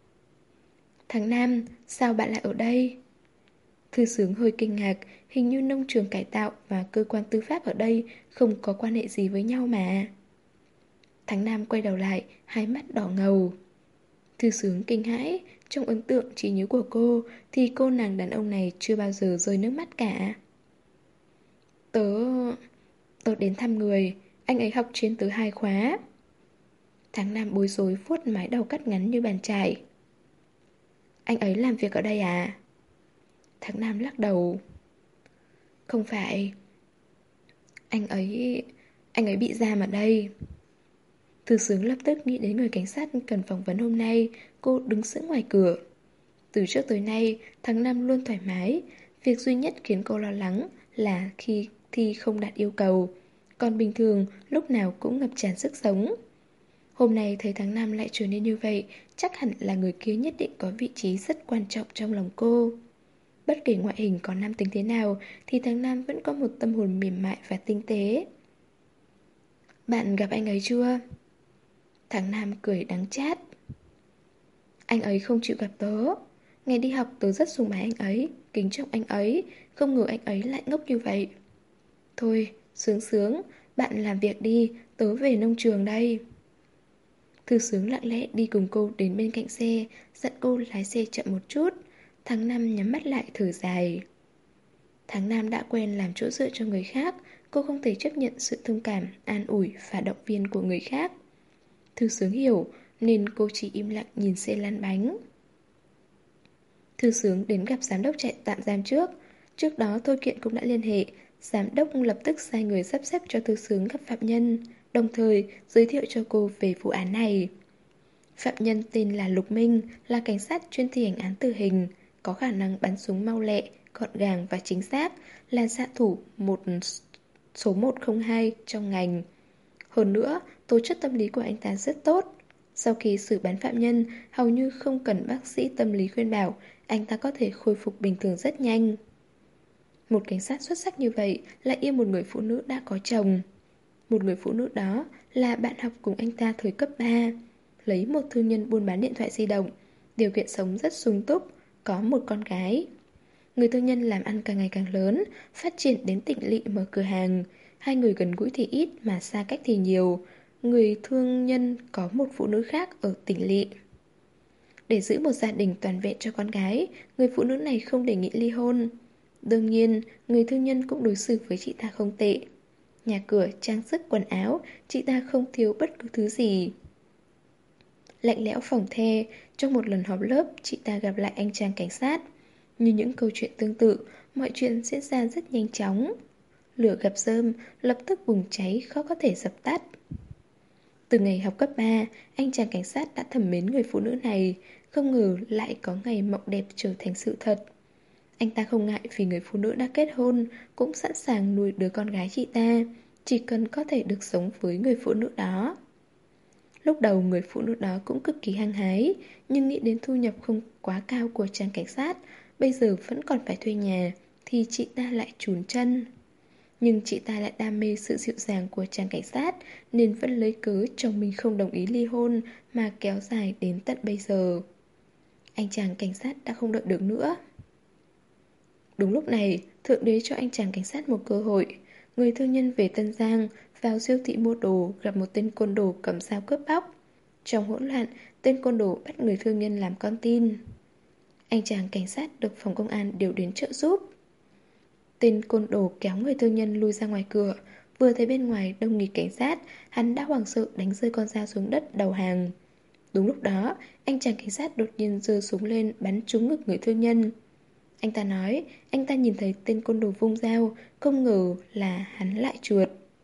Tháng năm, sao bạn lại ở đây? Thư Sướng hơi kinh ngạc, hình như nông trường cải tạo và cơ quan tư pháp ở đây không có quan hệ gì với nhau mà. Tháng năm quay đầu lại, hai mắt đỏ ngầu. Thư Sướng kinh hãi, trong ấn tượng trí nhớ của cô thì cô nàng đàn ông này chưa bao giờ rơi nước mắt cả. Tớ... tớ đến thăm người, anh ấy học trên tớ hai khóa. Tháng năm bối rối vuốt mái đầu cắt ngắn như bàn chải. Anh ấy làm việc ở đây à? Tháng năm lắc đầu. Không phải. Anh ấy... anh ấy bị giam ở đây. Thư Sướng lập tức nghĩ đến người cảnh sát cần phỏng vấn hôm nay. Cô đứng sững ngoài cửa. Từ trước tới nay, tháng năm luôn thoải mái. Việc duy nhất khiến cô lo lắng là khi thi không đạt yêu cầu. Còn bình thường, lúc nào cũng ngập tràn sức sống. Hôm nay thấy tháng năm lại trở nên như vậy, chắc hẳn là người kia nhất định có vị trí rất quan trọng trong lòng cô. Bất kể ngoại hình có nam tính thế nào, thì tháng năm vẫn có một tâm hồn mềm mại và tinh tế. Bạn gặp anh ấy chưa? Tháng năm cười đắng chát. Anh ấy không chịu gặp tớ. Ngày đi học tớ rất sùng bái anh ấy, kính trọng anh ấy, không ngờ anh ấy lại ngốc như vậy. Thôi, Sướng Sướng, bạn làm việc đi, tớ về nông trường đây. Thư Sướng lặng lẽ đi cùng cô đến bên cạnh xe, dặn cô lái xe chậm một chút. Tháng năm nhắm mắt lại thở dài. Tháng năm đã quen làm chỗ dựa cho người khác, cô không thể chấp nhận sự thông cảm, an ủi và động viên của người khác. Thư Sướng hiểu, nên cô chỉ im lặng nhìn xe lăn bánh. Thư Sướng đến gặp giám đốc trại tạm giam trước. Trước đó Thôi Kiện cũng đã liên hệ. Giám đốc lập tức sai người sắp xếp cho Thư Sướng gặp phạm nhân, đồng thời giới thiệu cho cô về vụ án này. Phạm nhân tên là Lục Minh, là cảnh sát chuyên thi hành án tử hình, có khả năng bắn súng mau lẹ, gọn gàng và chính xác, là xạ thủ một số một không hai trong ngành. Hơn nữa, tố chất tâm lý của anh ta rất tốt. Sau khi xử bán phạm nhân, hầu như không cần bác sĩ tâm lý khuyên bảo, anh ta có thể khôi phục bình thường rất nhanh. Một cảnh sát xuất sắc như vậy lại yêu một người phụ nữ đã có chồng. Một người phụ nữ đó là bạn học cùng anh ta thời cấp ba, lấy một thương nhân buôn bán điện thoại di động, điều kiện sống rất sung túc, có một con gái. Người thương nhân làm ăn càng ngày càng lớn, phát triển đến tỉnh lỵ mở cửa hàng. Hai người gần gũi thì ít mà xa cách thì nhiều. Người thương nhân có một phụ nữ khác ở tỉnh lỵ. Để giữ một gia đình toàn vẹn cho con gái, người phụ nữ này không đề nghị ly hôn. Đương nhiên, người thương nhân cũng đối xử với chị ta không tệ. Nhà cửa, trang sức, quần áo, chị ta không thiếu bất cứ thứ gì. Lạnh lẽo phỏng the, Trong một lần họp lớp, chị ta gặp lại anh chàng cảnh sát. Như những câu chuyện tương tự, mọi chuyện diễn ra rất nhanh chóng. Lửa gặp rơm, lập tức bùng cháy, khó có thể dập tắt. Từ ngày học cấp ba, anh chàng cảnh sát đã thầm mến người phụ nữ này, không ngờ lại có ngày mộng đẹp trở thành sự thật. Anh ta không ngại vì người phụ nữ đã kết hôn, cũng sẵn sàng nuôi đứa con gái chị ta, chỉ cần có thể được sống với người phụ nữ đó. Lúc đầu người phụ nữ đó cũng cực kỳ hăng hái, nhưng nghĩ đến thu nhập không quá cao của chàng cảnh sát, bây giờ vẫn còn phải thuê nhà, thì chị ta lại chùn chân. Nhưng chị ta lại đam mê sự dịu dàng của chàng cảnh sát, nên vẫn lấy cớ chồng mình không đồng ý ly hôn mà kéo dài đến tận bây giờ. Anh chàng cảnh sát đã không đợi được nữa. Đúng lúc này, Thượng Đế cho anh chàng cảnh sát một cơ hội. Người thương nhân về Tân Giang vào siêu thị mua đồ, gặp một tên côn đồ cầm dao cướp bóc. Trong hỗn loạn, tên côn đồ bắt người thương nhân làm con tin. Anh chàng cảnh sát được phòng công an điều đến trợ giúp. Tên côn đồ kéo người thương nhân lui ra ngoài cửa. Vừa thấy bên ngoài đông nghịt cảnh sát, hắn đã hoảng sợ đánh rơi con dao xuống đất đầu hàng. Đúng lúc đó, anh chàng cảnh sát đột nhiên giơ súng lên bắn trúng ngực người thương nhân. Anh ta nói, anh ta nhìn thấy tên côn đồ vung dao, không ngờ là hắn lại chuột.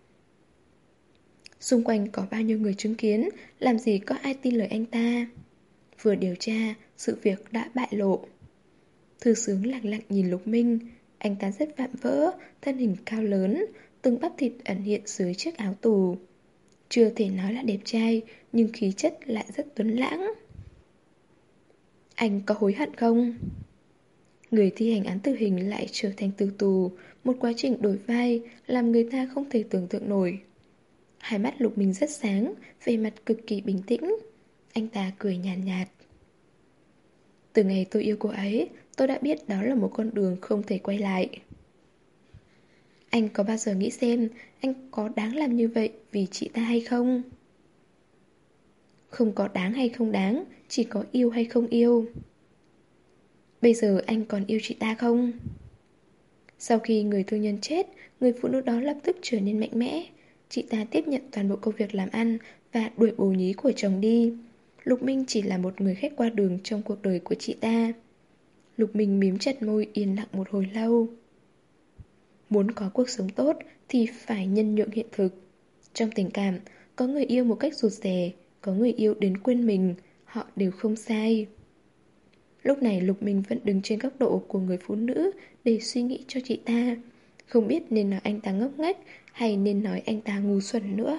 Xung quanh có bao nhiêu người chứng kiến, làm gì có ai tin lời anh ta. Vừa điều tra, sự việc đã bại lộ. Thư xướng lặng lặng nhìn Lục Minh. Anh ta rất vạm vỡ, thân hình cao lớn, từng bắp thịt ẩn hiện dưới chiếc áo tù. Chưa thể nói là đẹp trai, nhưng khí chất lại rất tuấn lãng. Anh có hối hận không? Người thi hành án tử hình lại trở thành tử tù, một quá trình đổi vai làm người ta không thể tưởng tượng nổi. Hai mắt Lục Minh rất sáng, vẻ mặt cực kỳ bình tĩnh. Anh ta cười nhàn nhạt, nhạt. Từ ngày tôi yêu cô ấy, tôi đã biết đó là một con đường không thể quay lại. Anh có bao giờ nghĩ xem anh có đáng làm như vậy vì chị ta hay không? Không có đáng hay không đáng, chỉ có yêu hay không yêu. Bây giờ anh còn yêu chị ta không? Sau khi người thương nhân chết, người phụ nữ đó lập tức trở nên mạnh mẽ. Chị ta tiếp nhận toàn bộ công việc làm ăn và đuổi bồ nhí của chồng đi. Lục Minh chỉ là một người khách qua đường trong cuộc đời của chị ta. Lục Minh mím chặt môi yên lặng một hồi lâu. Muốn có cuộc sống tốt thì phải nhân nhượng hiện thực. Trong tình cảm, có người yêu một cách rụt rè, có người yêu đến quên mình, họ đều không sai. Lúc này Lục Minh vẫn đứng trên góc độ của người phụ nữ để suy nghĩ cho chị ta. Không biết nên nói anh ta ngốc nghếch hay nên nói anh ta ngu xuẩn nữa.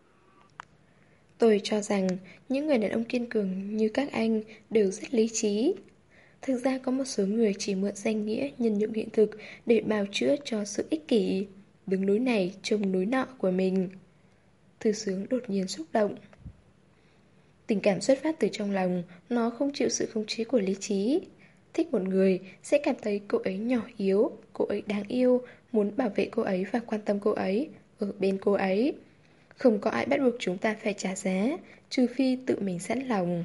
Tôi cho rằng những người đàn ông kiên cường như các anh đều rất lý trí. Thực ra có một số người chỉ mượn danh nghĩa nhân nhượng hiện thực để bào chữa cho sự ích kỷ, đứng núi này trông núi nọ của mình. Thư Sướng đột nhiên xúc động. Tình cảm xuất phát từ trong lòng, nó không chịu sự khống chế của lý trí. Thích một người sẽ cảm thấy cô ấy nhỏ yếu, cô ấy đáng yêu, muốn bảo vệ cô ấy và quan tâm cô ấy, ở bên cô ấy. Không có ai bắt buộc chúng ta phải trả giá, trừ phi tự mình sẵn lòng.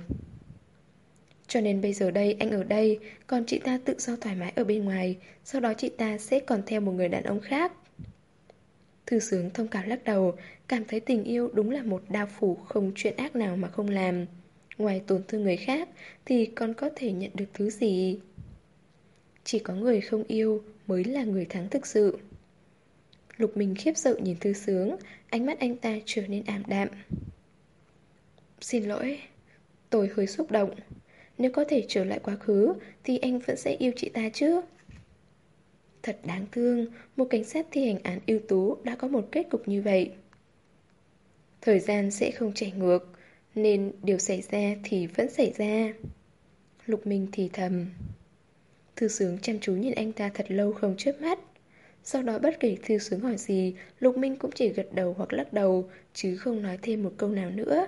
Cho nên bây giờ đây anh ở đây, còn chị ta tự do thoải mái ở bên ngoài, sau đó chị ta sẽ còn theo một người đàn ông khác. Thư Sướng thông cảm lắc đầu, cảm thấy tình yêu đúng là một đao phủ không chuyện ác nào mà không làm. Ngoài tổn thương người khác thì còn có thể nhận được thứ gì? Chỉ có người không yêu mới là người thắng thực sự. Lục Minh khiếp sợ nhìn Thư Sướng, ánh mắt anh ta trở nên ảm đạm. Xin lỗi, tôi hơi xúc động. Nếu có thể trở lại quá khứ thì anh vẫn sẽ yêu chị ta chứ? Thật đáng thương, một cảnh sát thi hành án ưu tú đã có một kết cục như vậy. Thời gian sẽ không chạy ngược, nên điều xảy ra thì vẫn xảy ra. Lục Minh thì thầm. Thư Sướng chăm chú nhìn anh ta thật lâu không chớp mắt. Sau đó bất kể Thư Sướng hỏi gì, Lục Minh cũng chỉ gật đầu hoặc lắc đầu, chứ không nói thêm một câu nào nữa.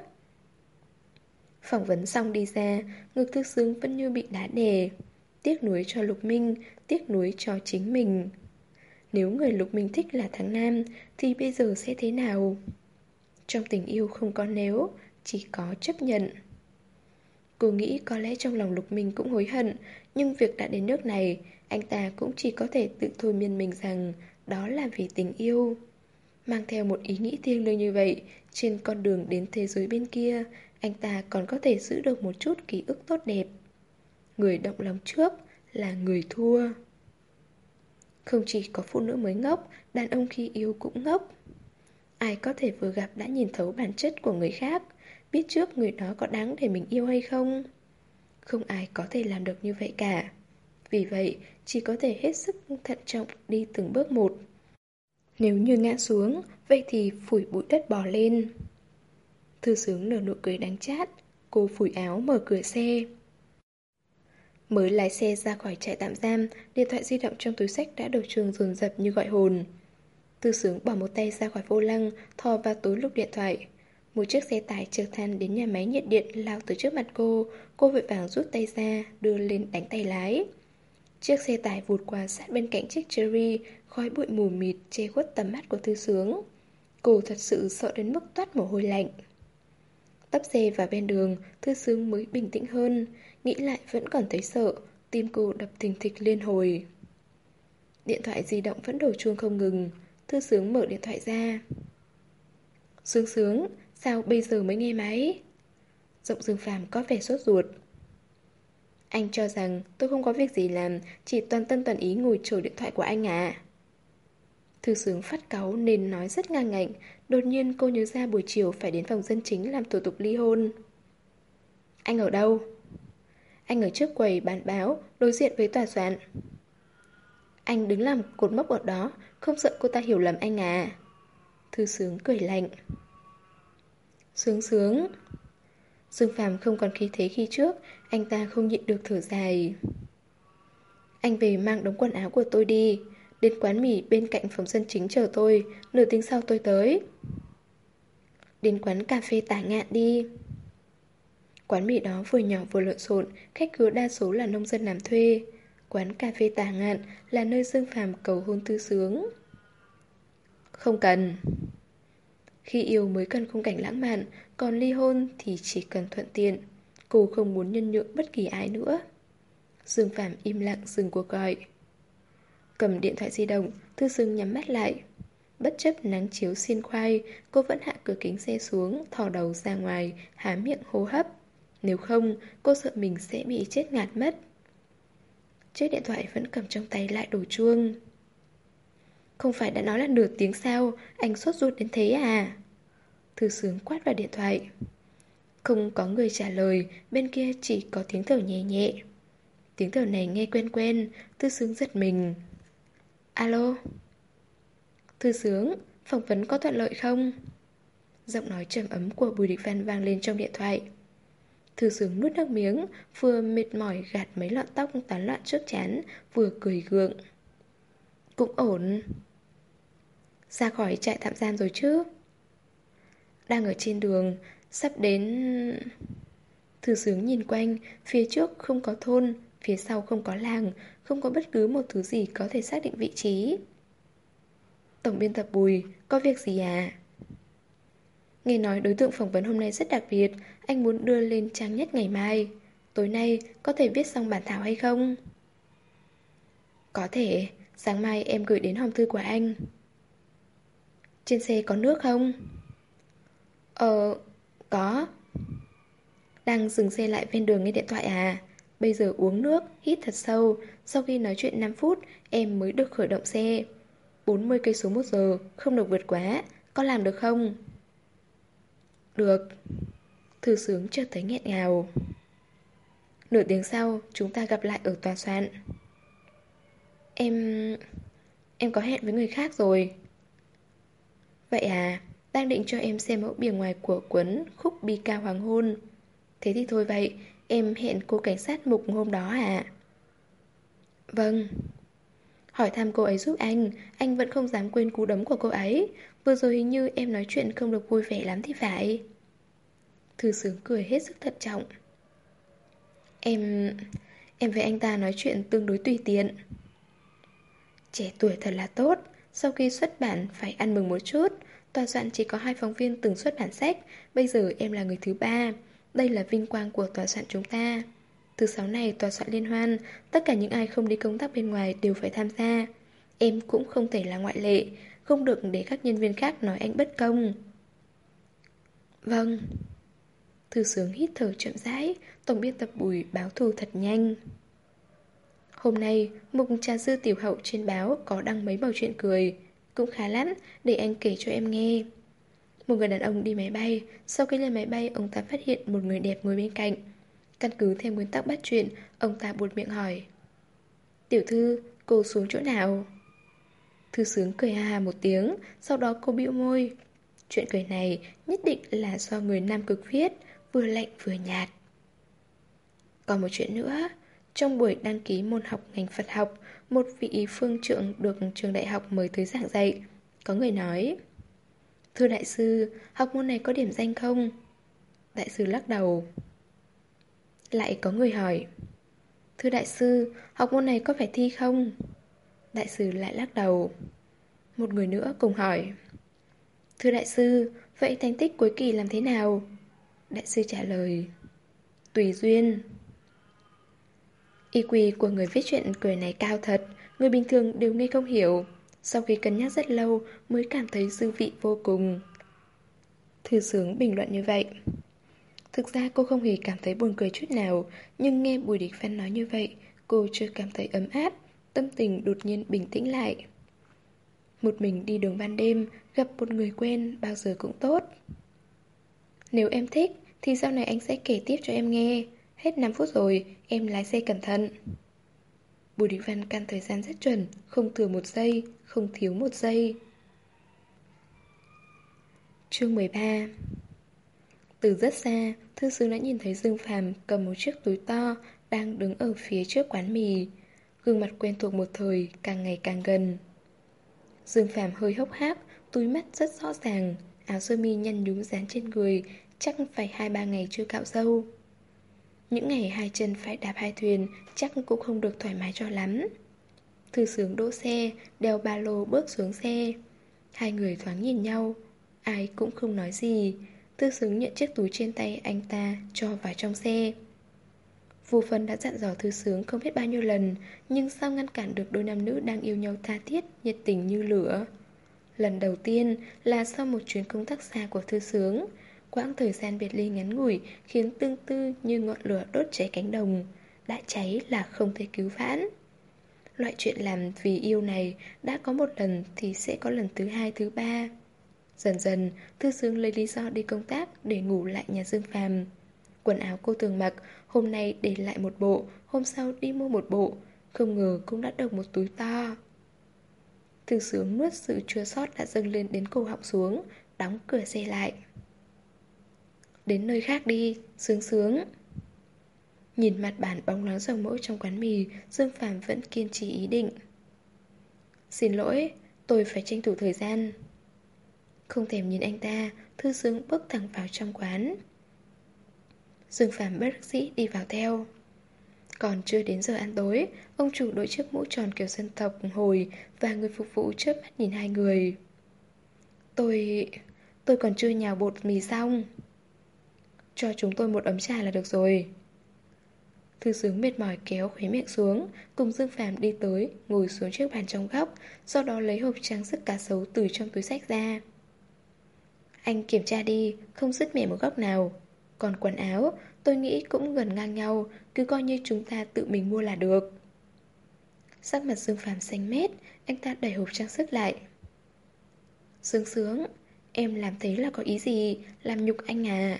Phỏng vấn xong đi ra, ngực Thư Sướng vẫn như bị đá đè. Tiếc nuối cho Lục Minh, tiếc nuối cho chính mình. Nếu người Lục Minh thích là thằng nam, thì bây giờ sẽ thế nào? Trong tình yêu không có nếu, chỉ có chấp nhận. Cô nghĩ có lẽ trong lòng Lục Minh cũng hối hận, nhưng việc đã đến nước này, anh ta cũng chỉ có thể tự thôi miên mình rằng đó là vì tình yêu. Mang theo một ý nghĩ thiêng liêng như vậy, trên con đường đến thế giới bên kia, anh ta còn có thể giữ được một chút ký ức tốt đẹp. Người động lòng trước là người thua. Không chỉ có phụ nữ mới ngốc, đàn ông khi yêu cũng ngốc. Ai có thể vừa gặp đã nhìn thấu bản chất của người khác, biết trước người đó có đáng để mình yêu hay không? Không ai có thể làm được như vậy cả. Vì vậy, chỉ có thể hết sức thận trọng đi từng bước một. Nếu như ngã xuống, vậy thì phủi bụi đất bò lên. Thư Sướng nở nụ cười đắng chát. Cô phủi áo mở cửa xe. Mới lái xe ra khỏi trại tạm giam, điện thoại di động trong túi xách đã đổ chuông dồn dập như gọi hồn. Thư Sướng bỏ một tay ra khỏi vô lăng, thò vào túi lục điện thoại. Một chiếc xe tải chở than đến nhà máy nhiệt điện lao từ trước mặt cô. Cô vội vàng rút tay ra, đưa lên đánh tay lái. Chiếc xe tải vụt qua sát bên cạnh chiếc Cherry, khói bụi mù mịt che khuất tầm mắt của Thư Sướng. Cô thật sự sợ đến mức toát mồ hôi lạnh. Tấp xe vào ven đường, Thư Sướng mới bình tĩnh hơn. Nghĩ lại vẫn còn thấy sợ, tim cô đập thình thịch liên hồi. Điện thoại di động vẫn đổ chuông không ngừng. Thư Sướng mở điện thoại ra. Sướng Sướng, sao bây giờ mới nghe máy? Giọng Dương Phàm có vẻ sốt ruột. Anh cho rằng tôi không có việc gì làm, chỉ toàn tâm toàn ý ngồi chờ điện thoại của anh à? Thư Sướng phát cáu nên nói rất ngang ngạnh. Đột nhiên cô nhớ ra buổi chiều phải đến phòng dân chính làm thủ tục ly hôn. Anh ở đâu? Anh ở trước quầy bán báo, đối diện với tòa soạn. Anh đứng làm cột mốc ở đó, không sợ cô ta hiểu lầm anh à? Thư Sướng cười lạnh. Sướng Sướng. Dương Phàm không còn khí thế khi trước, anh ta không nhịn được thở dài. Anh về mang đống quần áo của tôi đi, đến quán mì bên cạnh phòng dân chính chờ tôi, nửa tiếng sau tôi tới. Đến quán cà phê Tả Ngạn đi. Quán mì đó vừa nhỏ vừa lộn xộn, khách cứ đa số là nông dân làm thuê. Quán cà phê Tả Ngạn là nơi Dương Phàm cầu hôn Thư Sướng. Không cần. Khi yêu mới cần khung cảnh lãng mạn, còn ly hôn thì chỉ cần thuận tiện. Cô không muốn nhân nhượng bất kỳ ai nữa. Dương Phàm im lặng dừng cuộc gọi. Cầm điện thoại di động, Thư Sướng nhắm mắt lại. Bất chấp nắng chiếu xiên khoai, cô vẫn hạ cửa kính xe xuống, thò đầu ra ngoài, há miệng hô hấp. Nếu không, cô sợ mình sẽ bị chết ngạt mất. Chiếc điện thoại vẫn cầm trong tay lại đổ chuông. Không phải đã nói là nửa tiếng sao, anh sốt ruột đến thế à? Thư Sướng quát vào điện thoại. Không có người trả lời, bên kia chỉ có tiếng thở nhẹ nhẹ. Tiếng thở này nghe quen quen, Thư Sướng giật mình. Alo? Thư Sướng, phỏng vấn có thuận lợi không? Giọng nói trầm ấm của Bùi Địch Văn vang lên trong điện thoại. Thư Sướng nuốt nước miếng, vừa mệt mỏi gạt mấy lọn tóc tán loạn trước trán, vừa cười gượng. Cũng ổn. Ra khỏi trại tạm giam rồi chứ? Đang ở trên đường, sắp đến... Thư Sướng nhìn quanh, phía trước không có thôn, phía sau không có làng, không có bất cứ một thứ gì có thể xác định vị trí. Tổng biên tập Bùi, có việc gì à? Nghe nói đối tượng phỏng vấn hôm nay rất đặc biệt, anh muốn đưa lên trang nhất ngày mai. Tối nay có thể viết xong bản thảo hay không? Có thể, sáng mai em gửi đến hòm thư của anh. Trên xe có nước không? Ờ, có. Đang dừng xe lại ven đường nghe điện thoại à? Bây giờ uống nước, hít thật sâu. Sau khi nói chuyện năm phút, em mới được khởi động xe. bốn mươi cây số một giờ, không được vượt quá. Có làm được không? Được. Thư Sướng chợt thấy nghẹn ngào. Nửa tiếng sau, chúng ta gặp lại ở tòa soạn. Em... Em có hẹn với người khác rồi. Vậy à? Đang định cho em xem mẫu bìa ngoài của cuốn Khúc Bi Ca Hoàng Hôn. Thế thì thôi vậy, em hẹn cô cảnh sát mục hôm đó à? Vâng. Hỏi thăm cô ấy giúp anh, anh vẫn không dám quên cú đấm của cô ấy. Vừa rồi hình như em nói chuyện không được vui vẻ lắm thì phải. Thư Sướng cười hết sức thận trọng. Em... Em với anh ta nói chuyện tương đối tùy tiện. Trẻ tuổi thật là tốt. Sau khi xuất bản phải ăn mừng một chút. Tòa soạn chỉ có hai phóng viên từng xuất bản sách. Bây giờ em là người thứ ba. Đây là vinh quang của tòa soạn chúng ta. Thứ sáu này tòa soạn liên hoan, tất cả những ai không đi công tác bên ngoài đều phải tham gia. Em cũng không thể là ngoại lệ. Không được để các nhân viên khác nói anh bất công. Vâng. Thư Sướng hít thở chậm rãi. Tổng biên tập Bùi báo thù thật nhanh. Hôm nay, mục trà sư tiểu hậu trên báo có đăng mấy mẩu chuyện cười. Cũng khá lắm, để anh kể cho em nghe. Một người đàn ông đi máy bay. Sau khi lên máy bay, ông ta phát hiện một người đẹp ngồi bên cạnh. Căn cứ theo nguyên tắc bắt chuyện, ông ta buột miệng hỏi: Tiểu thư, cô xuống chỗ nào? Thư Sướng cười ha ha một tiếng. Sau đó cô bĩu môi. Chuyện cười này nhất định là do người Nam Cực viết, vừa lạnh vừa nhạt. Còn một chuyện nữa. Trong buổi đăng ký môn học ngành Phật học, một vị phương trượng được trường đại học mời tới giảng dạy. Có người nói: Thưa đại sư, học môn này có điểm danh không? Đại sư lắc đầu. Lại có người hỏi: Thưa đại sư, học môn này có phải thi không? Đại sư lại lắc đầu. Một người nữa cùng hỏi: Thưa đại sư, vậy thành tích cuối kỳ làm thế nào? Đại sư trả lời: Tùy duyên. i kiu của người viết chuyện cười này cao thật, người bình thường đều nghe không hiểu. Sau khi cân nhắc rất lâu mới cảm thấy dư vị vô cùng. Thư Sướng bình luận như vậy. Thực ra cô không hề cảm thấy buồn cười chút nào, nhưng nghe Bùi Địch Văn nói như vậy, cô chưa cảm thấy ấm áp, tâm tình đột nhiên bình tĩnh lại. Một mình đi đường ban đêm, gặp một người quen bao giờ cũng tốt. Nếu em thích, thì sau này anh sẽ kể tiếp cho em nghe. Hết năm phút rồi, em lái xe cẩn thận. Bùi Địch Văn căn thời gian rất chuẩn, không thừa một giây, không thiếu một giây. Chương mười ba. Từ rất xa, Thư Sướng đã nhìn thấy Dương Phàm cầm một chiếc túi to đang đứng ở phía trước quán mì. Gương mặt quen thuộc một thời càng ngày càng gần. Dương Phàm hơi hốc hác, túi mắt rất rõ ràng, áo sơ mi nhăn nhúm dán trên người, chắc phải hai ba ngày chưa cạo râu. Những ngày hai chân phải đạp hai thuyền, chắc cũng không được thoải mái cho lắm. Thư Sướng đỗ xe, đeo ba lô bước xuống xe. Hai người thoáng nhìn nhau, ai cũng không nói gì. Thư Sướng nhận chiếc túi trên tay anh ta cho vào trong xe. Vô Phân đã dặn dò Thư Sướng không biết bao nhiêu lần, nhưng sao ngăn cản được đôi nam nữ đang yêu nhau tha thiết, nhiệt tình như lửa. Lần đầu tiên là sau một chuyến công tác xa của Thư Sướng. Quãng thời gian biệt ly ngắn ngủi khiến tương tư như ngọn lửa đốt cháy cánh đồng. Đã cháy là không thể cứu vãn. Loại chuyện làm vì yêu này đã có một lần thì sẽ có lần thứ hai, thứ ba. Dần dần, Thư Sướng lấy lý do đi công tác để ngủ lại nhà Dương Phàm. Quần áo cô thường mặc, hôm nay để lại một bộ, hôm sau đi mua một bộ. Không ngờ cũng đã được một túi to. Thư Sướng nuốt sự chua xót đã dâng lên đến cổ họng xuống, đóng cửa xe lại. Đến nơi khác đi, Sướng Sướng. Nhìn mặt bàn bóng loáng dầu mỡ trong quán mì, Dương Phàm vẫn kiên trì ý định. Xin lỗi, tôi phải tranh thủ thời gian. Không thèm nhìn anh ta, Thư Sướng bước thẳng vào trong quán. Dương Phàm bất đắc dĩ đi vào theo. Còn chưa đến giờ ăn tối, ông chủ đội chiếc mũ tròn kiểu dân tộc hồi và người phục vụ chớp mắt nhìn hai người. Tôi... tôi còn chưa nhào bột mì xong. Cho chúng tôi một ấm trà là được rồi. Thư Sướng mệt mỏi kéo khóe miệng xuống, cùng Dương Phàm đi tới, ngồi xuống chiếc bàn trong góc, sau đó lấy hộp trang sức cá sấu từ trong túi xách ra. Anh kiểm tra đi, không sứt mẻ một góc nào. Còn quần áo, tôi nghĩ cũng gần ngang nhau, cứ coi như chúng ta tự mình mua là được. Sắc mặt Dương Phàm xanh mét, anh ta đẩy hộp trang sức lại. Sướng Sướng, em làm thế là có ý gì, làm nhục anh à?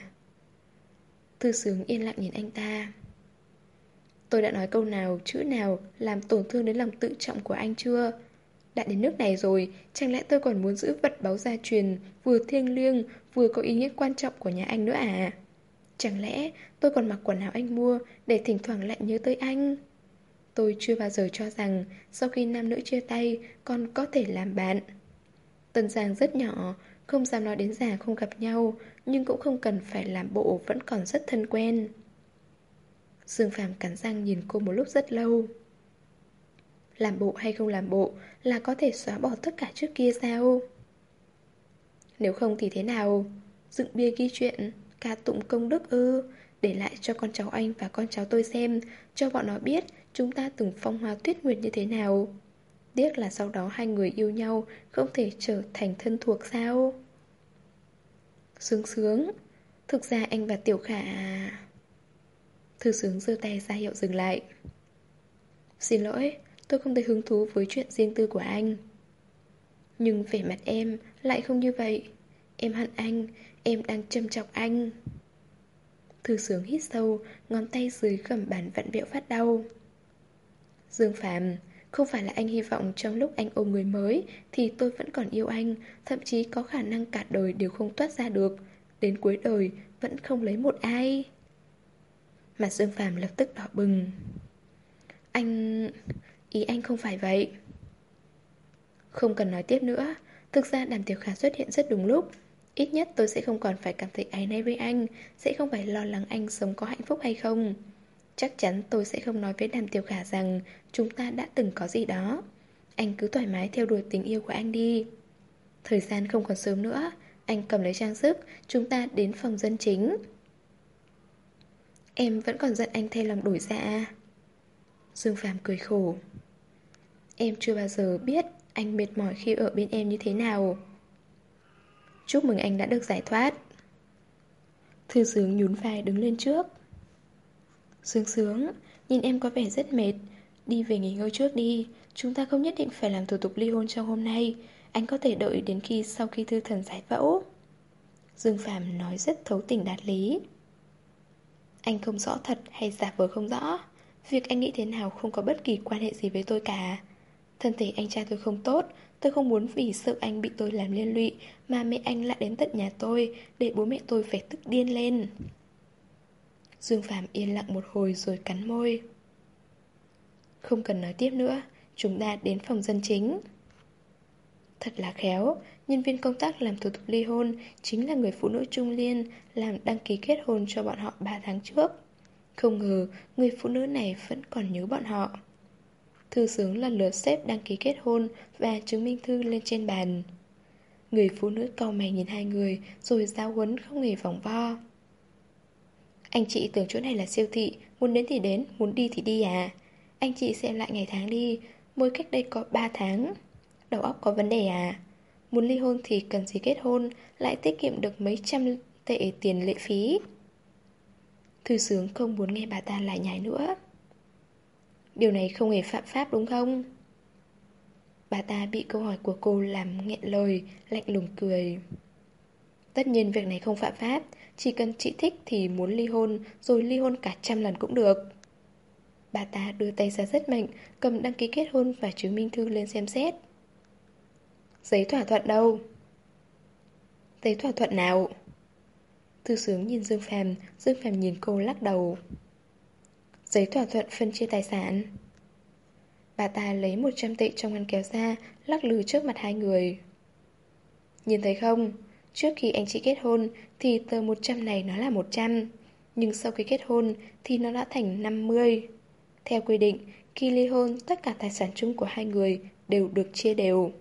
Thư Sướng yên lặng nhìn anh ta. Tôi đã nói câu nào, chữ nào làm tổn thương đến lòng tự trọng của anh chưa? Đã đến nước này rồi, chẳng lẽ tôi còn muốn giữ vật báu gia truyền, vừa thiêng liêng, vừa có ý nghĩa quan trọng của nhà anh nữa à? Chẳng lẽ tôi còn mặc quần áo anh mua để thỉnh thoảng lại nhớ tới anh? Tôi chưa bao giờ cho rằng sau khi nam nữ chia tay còn có thể làm bạn. Tân Giang rất nhỏ, không dám nói đến già không gặp nhau, nhưng cũng không cần phải làm bộ vẫn còn rất thân quen. Dương Phàm cắn răng nhìn cô một lúc rất lâu. Làm bộ hay không làm bộ là có thể xóa bỏ tất cả trước kia sao? Nếu không thì thế nào? Dựng bia ghi chuyện, ca tụng công đức ư? Để lại cho con cháu anh và con cháu tôi xem, cho bọn nó biết chúng ta từng phong hoa tuyết nguyệt như thế nào. Tiếc là sau đó hai người yêu nhau không thể trở thành thân thuộc sao? Sướng Sướng. Thực ra anh và Tiểu Khả... Thư Sướng giơ tay ra hiệu dừng lại. Xin lỗi, tôi không thấy hứng thú với chuyện riêng tư của anh. Nhưng vẻ mặt em lại không như vậy. Em hận anh, em đang châm chọc anh. Thư Sướng hít sâu, ngón tay dưới gầm bàn vặn vẹo phát đau. Dương Phàm, không phải là anh hy vọng trong lúc anh ôm người mới thì tôi vẫn còn yêu anh, thậm chí có khả năng cả đời đều không thoát ra được, đến cuối đời vẫn không lấy một ai. Mặt Dương Phàm lập tức đỏ bừng. Anh... ý anh không phải vậy. Không cần nói tiếp nữa. Thực ra Đàm Tiểu Khả xuất hiện rất đúng lúc. Ít nhất tôi sẽ không còn phải cảm thấy áy náy với anh, sẽ không phải lo lắng anh sống có hạnh phúc hay không. Chắc chắn tôi sẽ không nói với Đàm Tiểu Khả rằng chúng ta đã từng có gì đó. Anh cứ thoải mái theo đuổi tình yêu của anh đi. Thời gian không còn sớm nữa. Anh cầm lấy trang sức, chúng ta đến phòng dân chính. Em vẫn còn giận anh thay lòng đổi dạ. Dương Phàm cười khổ. Em chưa bao giờ biết anh mệt mỏi khi ở bên em như thế nào. Chúc mừng anh đã được giải thoát. Thư Sướng nhún vai đứng lên trước. Sướng Sướng, nhìn em có vẻ rất mệt. Đi về nghỉ ngơi trước đi. Chúng ta không nhất định phải làm thủ tục ly hôn trong hôm nay. Anh có thể đợi đến khi sau khi thư thần giải phẫu. Dương Phàm nói rất thấu tình đạt lý. Anh không rõ thật hay giả vờ không rõ. Việc anh nghĩ thế nào không có bất kỳ quan hệ gì với tôi cả. Thân thể anh trai tôi không tốt. Tôi không muốn vì sợ anh bị tôi làm liên lụy mà mẹ anh lại đến tận nhà tôi, để bố mẹ tôi phải tức điên lên. Dương Phàm yên lặng một hồi rồi cắn môi. Không cần nói tiếp nữa. Chúng ta đến phòng dân chính. Thật là khéo. Nhân viên công tác làm thủ tục ly hôn chính là người phụ nữ trung niên làm đăng ký kết hôn cho bọn họ ba tháng trước. Không ngờ người phụ nữ này vẫn còn nhớ bọn họ. Thư Sướng lần lượt xếp đăng ký kết hôn và chứng minh thư lên trên bàn. Người phụ nữ cau mày nhìn hai người rồi giáo huấn không hề vòng vo. Anh chị tưởng chỗ này là siêu thị, muốn đến thì đến, muốn đi thì đi à? Anh chị xem lại ngày tháng đi, mới cách đây có ba tháng. Đầu óc có vấn đề à? Muốn ly hôn thì cần gì kết hôn, lại tiết kiệm được mấy trăm tệ tiền lệ phí. Thư Sướng không muốn nghe bà ta lại nhải nữa. Điều này không hề phạm pháp đúng không? Bà ta bị câu hỏi của cô làm nghẹn lời, lạnh lùng cười. Tất nhiên việc này không phạm pháp. Chỉ cần chị thích thì muốn ly hôn, rồi ly hôn cả trăm lần cũng được. Bà ta đưa tay ra rất mạnh, cầm đăng ký kết hôn và chứng minh thư lên xem xét. Giấy thỏa thuận đâu? Giấy thỏa thuận nào? Thư Sướng nhìn Dương Phàm, Dương Phàm nhìn cô lắc đầu. Giấy thỏa thuận phân chia tài sản. Bà ta lấy một trăm tệ trong ngăn kéo ra, lắc lư trước mặt hai người. Nhìn thấy không? Trước khi anh chị kết hôn thì tờ một trăm này nó là một trăm. Nhưng sau khi kết hôn thì nó đã thành năm mươi. Theo quy định, khi ly hôn tất cả tài sản chung của hai người đều được chia đều.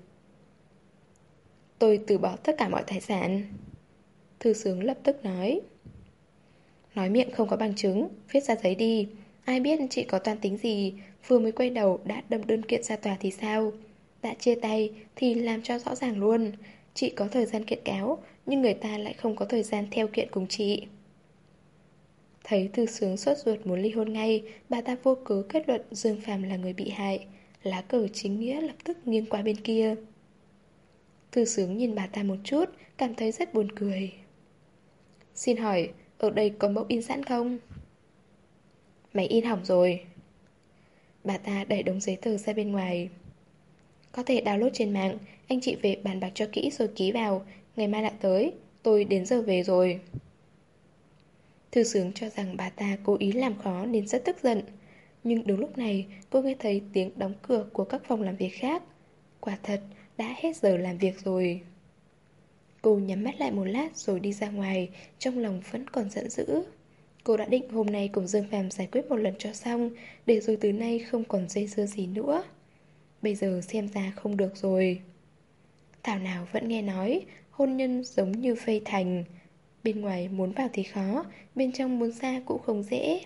Tôi từ bỏ tất cả mọi tài sản. Thư Sướng lập tức nói. Nói miệng không có bằng chứng, viết ra giấy đi. Ai biết chị có toan tính gì, vừa mới quay đầu đã đâm đơn kiện ra tòa thì sao? Đã chia tay thì làm cho rõ ràng luôn. Chị có thời gian kiện cáo, nhưng người ta lại không có thời gian theo kiện cùng chị. Thấy Thư Sướng sốt ruột muốn ly hôn ngay, bà ta vô cớ kết luận Dương Phàm là người bị hại. Lá cờ chính nghĩa lập tức nghiêng qua bên kia. Thư Sướng nhìn bà ta một chút, cảm thấy rất buồn cười. Xin hỏi, ở đây có mẫu in sẵn không? Máy in hỏng rồi. Bà ta đẩy đống giấy tờ ra bên ngoài. Có thể download trên mạng. Anh chị về bàn bạc cho kỹ rồi ký vào. Ngày mai lại tới. Tôi đến giờ về rồi. Thư Sướng cho rằng bà ta cố ý làm khó nên rất tức giận. Nhưng đúng lúc này cô nghe thấy tiếng đóng cửa của các phòng làm việc khác. Quả thật đã hết giờ làm việc rồi. Cô nhắm mắt lại một lát rồi đi ra ngoài. Trong lòng vẫn còn giận dữ. Cô đã định hôm nay cùng Dương Phàm giải quyết một lần cho xong, để rồi từ nay không còn dây dưa gì nữa. Bây giờ xem ra không được rồi. Thảo nào vẫn nghe nói hôn nhân giống như vây thành. Bên ngoài muốn vào thì khó, bên trong muốn ra cũng không dễ.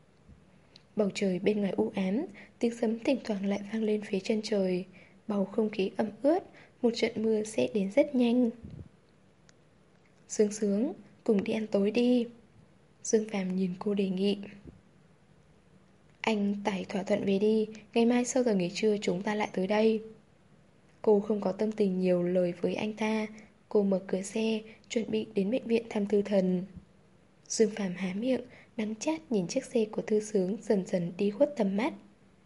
Bầu trời bên ngoài u ám, tiếng sấm thỉnh thoảng lại vang lên phía chân trời. Bầu không khí ẩm ướt, một trận mưa sẽ đến rất nhanh. Sướng Sướng, cùng đi ăn tối đi. Dương Phàm nhìn cô đề nghị. Anh tải thỏa thuận về đi, ngày mai sau giờ nghỉ trưa chúng ta lại tới đây. Cô không có tâm tình nhiều lời với anh ta. Cô mở cửa xe, chuẩn bị đến bệnh viện thăm Thư Thần. Dương Phàm há miệng, đắng chát nhìn chiếc xe của Thư Sướng dần dần đi khuất tầm mắt.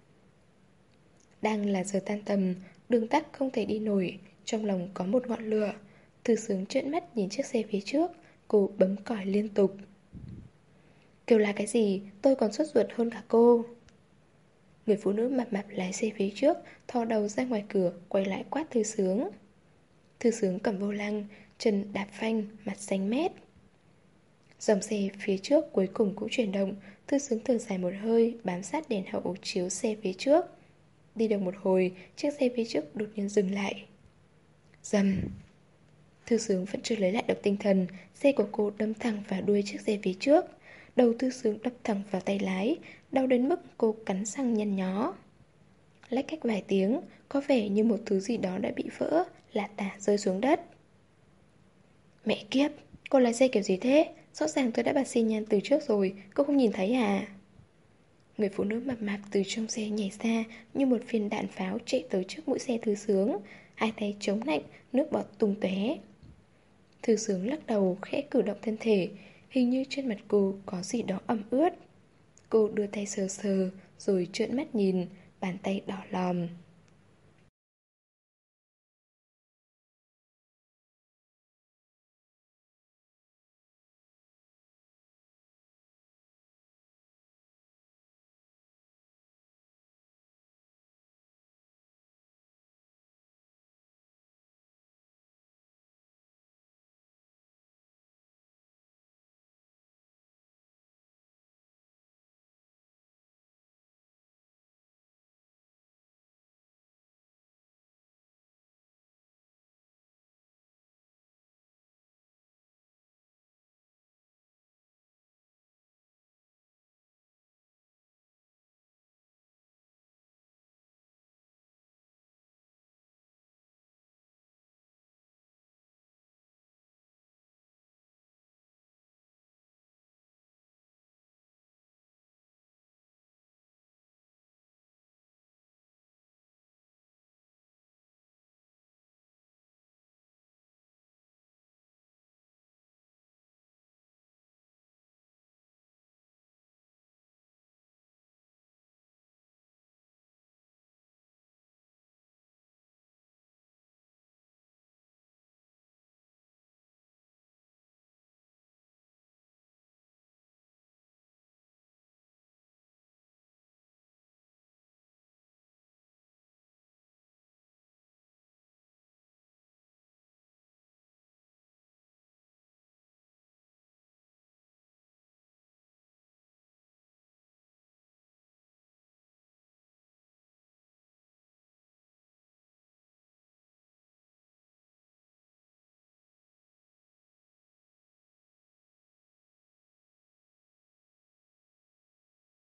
Đang là giờ tan tầm, đường tắc không thể đi nổi, trong lòng có một ngọn lửa. Thư Sướng trợn mắt nhìn chiếc xe phía trước, cô bấm còi liên tục. Kêu là cái gì, tôi còn sốt ruột hơn cả cô. Người phụ nữ mập mạp lái xe phía trước, thò đầu ra ngoài cửa, quay lại quát Thư Sướng. Thư Sướng cầm vô lăng, chân đạp phanh, mặt xanh mét. Dòng xe phía trước cuối cùng cũng chuyển động. Thư Sướng thở dài một hơi, bám sát đèn hậu chiếu xe phía trước. Đi được một hồi, chiếc xe phía trước đột nhiên dừng lại. Dầm. Thư Sướng vẫn chưa lấy lại được tinh thần. Xe của cô đâm thẳng vào đuôi chiếc xe phía trước. Đầu Thư Sướng đập thẳng vào tay lái, đau đến mức cô cắn răng nhăn nhó. Lách cách vài tiếng, có vẻ như một thứ gì đó đã bị vỡ, lả tả rơi xuống đất. Mẹ kiếp, cô lái xe kiểu gì thế? Rõ ràng tôi đã bật xi nhan từ trước rồi, cô không nhìn thấy à? Người phụ nữ mập mạp từ trong xe nhảy ra như một viên đạn pháo chạy tới trước mũi xe Thư Sướng. Hai tay chống lạnh, nước bọt tung tóe. Thư Sướng lắc đầu khẽ cử động thân thể. Hình như trên mặt cô có gì đó ẩm ướt. Cô đưa tay sờ sờ, rồi trợn mắt nhìn, bàn tay đỏ lòm.